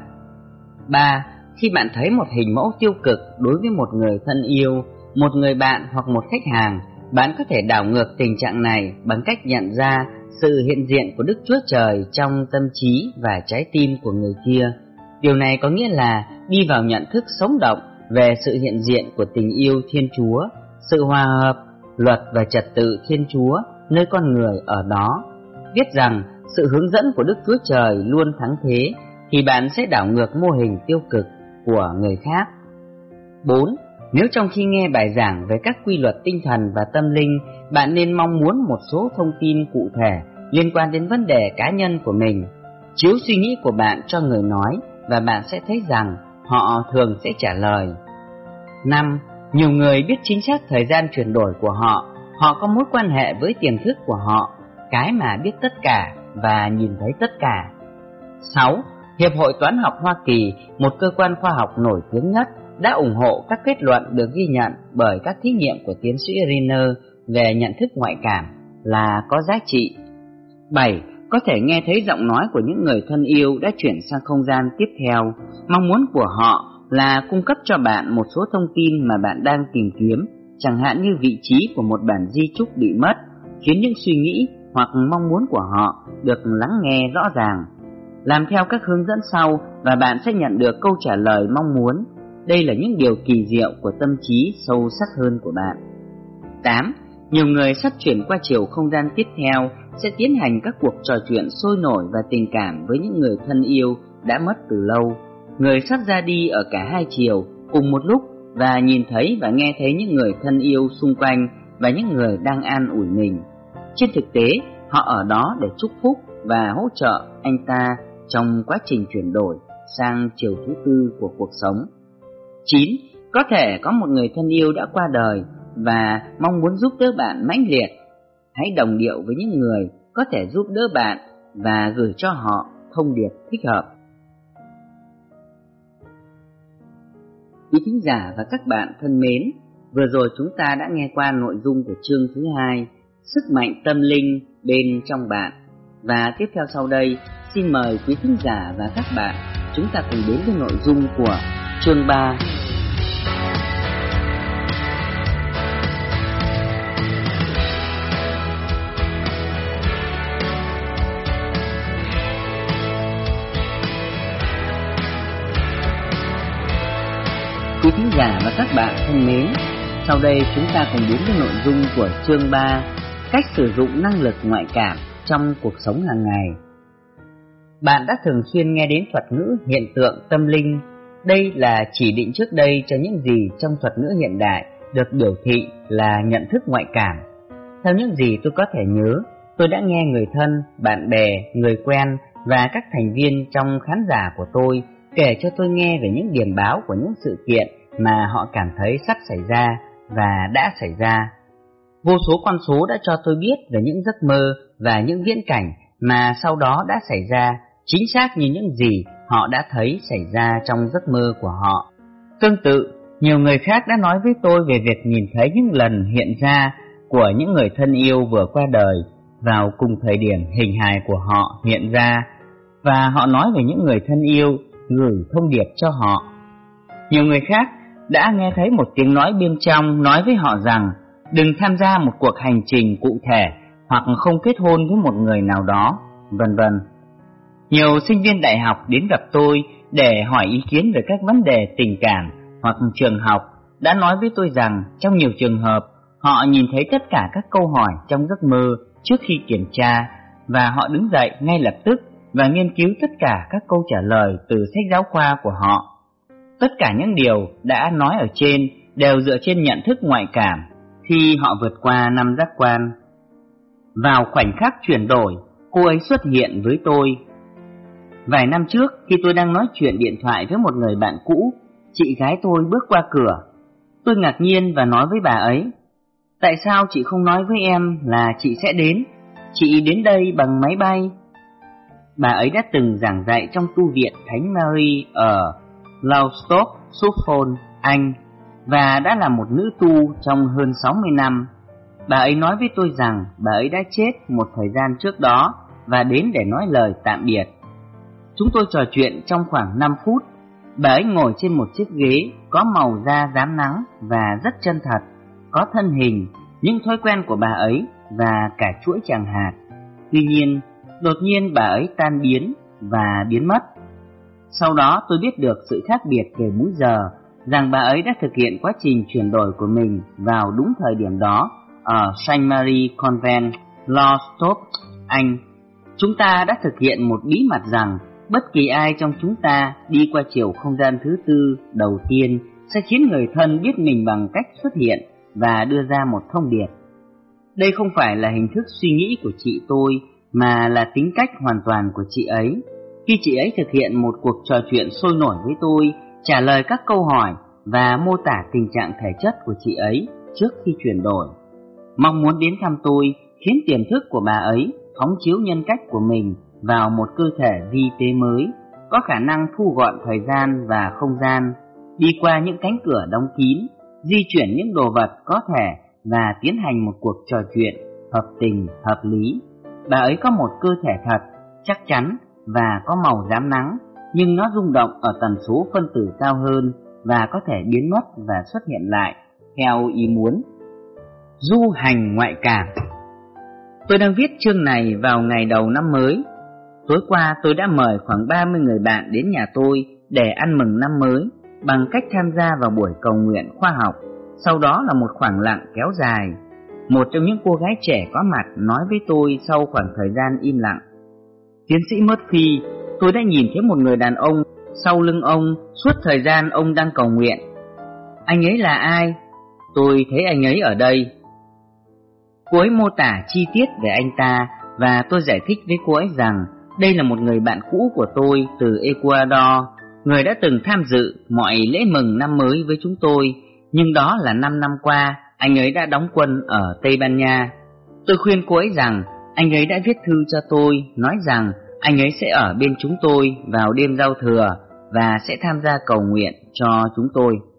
3. Khi bạn thấy một hình mẫu tiêu cực đối với một người thân yêu, một người bạn hoặc một khách hàng, bạn có thể đảo ngược tình trạng này bằng cách nhận ra sự hiện diện của Đức Chúa Trời trong tâm trí và trái tim của người kia. Điều này có nghĩa là đi vào nhận thức sống động về sự hiện diện của tình yêu Thiên Chúa, sự hòa hợp, luật và trật tự Thiên Chúa nơi con người ở đó. Biết rằng sự hướng dẫn của Đức Chúa Trời luôn thắng thế, thì bạn sẽ đảo ngược mô hình tiêu cực của người khác. 4. Nếu trong khi nghe bài giảng về các quy luật tinh thần và tâm linh, bạn nên mong muốn một số thông tin cụ thể liên quan đến vấn đề cá nhân của mình, chiếu suy nghĩ của bạn cho người nói và bạn sẽ thấy rằng họ thường sẽ trả lời. 5. Nhiều người biết chính xác thời gian chuyển đổi của họ. Họ có mối quan hệ với tiềm thức của họ, cái mà biết tất cả và nhìn thấy tất cả. 6. Hiệp hội Toán học Hoa Kỳ, một cơ quan khoa học nổi tiếng nhất, đã ủng hộ các kết luận được ghi nhận bởi các thí nghiệm của tiến sĩ Riner về nhận thức ngoại cảm là có giá trị. 7. Có thể nghe thấy giọng nói của những người thân yêu đã chuyển sang không gian tiếp theo. Mong muốn của họ là cung cấp cho bạn một số thông tin mà bạn đang tìm kiếm, chẳng hạn như vị trí của một bản di chúc bị mất, khiến những suy nghĩ hoặc mong muốn của họ được lắng nghe rõ ràng. Làm theo các hướng dẫn sau và bạn sẽ nhận được câu trả lời mong muốn. Đây là những điều kỳ diệu của tâm trí sâu sắc hơn của bạn. 8. Nhiều người sắp chuyển qua chiều không gian tiếp theo sẽ tiến hành các cuộc trò chuyện sôi nổi và tình cảm với những người thân yêu đã mất từ lâu. Người sắp ra đi ở cả hai chiều cùng một lúc và nhìn thấy và nghe thấy những người thân yêu xung quanh và những người đang an ủi mình. Trên thực tế, họ ở đó để chúc phúc và hỗ trợ anh ta trong quá trình chuyển đổi sang chiều thứ tư của cuộc sống. 9. Có thể có một người thân yêu đã qua đời và mong muốn giúp đỡ bạn mãnh liệt. hãy đồng điệu với những người có thể giúp đỡ bạn và gửi cho họ thông điệp thích hợp. Quý thính giả và các bạn thân mến, vừa rồi chúng ta đã nghe qua nội dung của chương thứ 2, Sức mạnh tâm linh bên trong bạn. Và tiếp theo sau đây, xin mời quý thính giả và các bạn chúng ta cùng đến với nội dung của chương 3. Quý thính giả và các bạn thân mến, sau đây chúng ta cùng đến với nội dung của chương 3, cách sử dụng năng lực ngoại cảm trong cuộc sống hàng ngày. Bạn đã thường xuyên nghe đến thuật ngữ hiện tượng tâm linh. Đây là chỉ định trước đây cho những gì trong thuật ngữ hiện đại được biểu thị là nhận thức ngoại cảm. Theo những gì tôi có thể nhớ, tôi đã nghe người thân, bạn bè, người quen và các thành viên trong khán giả của tôi kể cho tôi nghe về những điểm báo của những sự kiện mà họ cảm thấy sắp xảy ra và đã xảy ra. Vô số con số đã cho tôi biết về những giấc mơ và những viễn cảnh mà sau đó đã xảy ra, chính xác như những gì họ đã thấy xảy ra trong giấc mơ của họ. Tương tự, nhiều người khác đã nói với tôi về việc nhìn thấy những lần hiện ra của những người thân yêu vừa qua đời vào cùng thời điểm hình hài của họ hiện ra, và họ nói về những người thân yêu gửi thông điệp cho họ. Nhiều người khác đã nghe thấy một tiếng nói bên trong nói với họ rằng đừng tham gia một cuộc hành trình cụ thể hoặc không kết hôn với một người nào đó, vân vân. Nhiều sinh viên đại học đến gặp tôi để hỏi ý kiến về các vấn đề tình cảm hoặc trường học đã nói với tôi rằng trong nhiều trường hợp họ nhìn thấy tất cả các câu hỏi trong giấc mơ trước khi kiểm tra, và họ đứng dậy ngay lập tức và nghiên cứu tất cả các câu trả lời từ sách giáo khoa của họ. Tất cả những điều đã nói ở trên đều dựa trên nhận thức ngoại cảm khi họ vượt qua 5 giác quan. Vào khoảnh khắc chuyển đổi, cô ấy xuất hiện với tôi. Vài năm trước, khi tôi đang nói chuyện điện thoại với một người bạn cũ, chị gái tôi bước qua cửa. Tôi ngạc nhiên và nói với bà ấy: "Tại sao chị không nói với em là chị sẽ đến? Chị đến đây bằng máy bay." Bà ấy đã từng giảng dạy trong tu viện Thánh Mary ở Lowestoft, Suffolk, Anh, và đã là một nữ tu trong hơn 60 năm. Bà ấy nói với tôi rằng bà ấy đã chết một thời gian trước đó và đến để nói lời tạm biệt. Chúng tôi trò chuyện trong khoảng 5 phút. Bà ấy ngồi trên một chiếc ghế có màu da rám nắng và rất chân thật, có thân hình, những thói quen của bà ấy và cả chuỗi tràng hạt. Tuy nhiên, đột nhiên bà ấy tan biến và biến mất. Sau đó tôi biết được sự khác biệt về múi giờ, rằng bà ấy đã thực hiện quá trình chuyển đổi của mình vào đúng thời điểm đó ở St. Mary Convent, Lowestoft, Anh. Chúng ta đã thực hiện một bí mật rằng bất kỳ ai trong chúng ta đi qua chiều không gian thứ tư đầu tiên sẽ khiến người thân biết mình bằng cách xuất hiện và đưa ra một thông điệp. Đây không phải là hình thức suy nghĩ của chị tôi, mà là tính cách hoàn toàn của chị ấy. Khi chị ấy thực hiện một cuộc trò chuyện sôi nổi với tôi, trả lời các câu hỏi và mô tả tình trạng thể chất của chị ấy trước khi chuyển đổi. Mong muốn đến thăm tôi khiến tiềm thức của bà ấy phóng chiếu nhân cách của mình vào một cơ thể vi tế mới, có khả năng thu gọn thời gian và không gian, đi qua những cánh cửa đóng kín, di chuyển những đồ vật có thể và tiến hành một cuộc trò chuyện hợp tình, hợp lý. Bà ấy có một cơ thể thật, chắc chắn và có màu rám nắng, nhưng nó rung động ở tần số phân tử cao hơn và có thể biến mất và xuất hiện lại theo ý muốn. Du hành ngoại cảm. Tôi đang viết chương này vào ngày đầu năm mới. Tối qua tôi đã mời khoảng 30 người bạn đến nhà tôi để ăn mừng năm mới bằng cách tham gia vào buổi cầu nguyện khoa học. Sau đó là một khoảng lặng kéo dài. Một trong những cô gái trẻ có mặt nói với tôi sau khoảng thời gian im lặng: "Tiến sĩ Murphy, tôi đã nhìn thấy một người đàn ông sau lưng ông suốt thời gian ông đang cầu nguyện." "Anh ấy là ai?" "Tôi thấy anh ấy ở đây." Cô ấy mô tả chi tiết về anh ta và tôi giải thích với cô ấy rằng đây là một người bạn cũ của tôi từ Ecuador, người đã từng tham dự mọi lễ mừng năm mới với chúng tôi, nhưng đó là 5 năm qua anh ấy đã đóng quân ở Tây Ban Nha. Tôi khuyên cô ấy rằng anh ấy đã viết thư cho tôi, nói rằng anh ấy sẽ ở bên chúng tôi vào đêm giao thừa và sẽ tham gia cầu nguyện cho chúng tôi.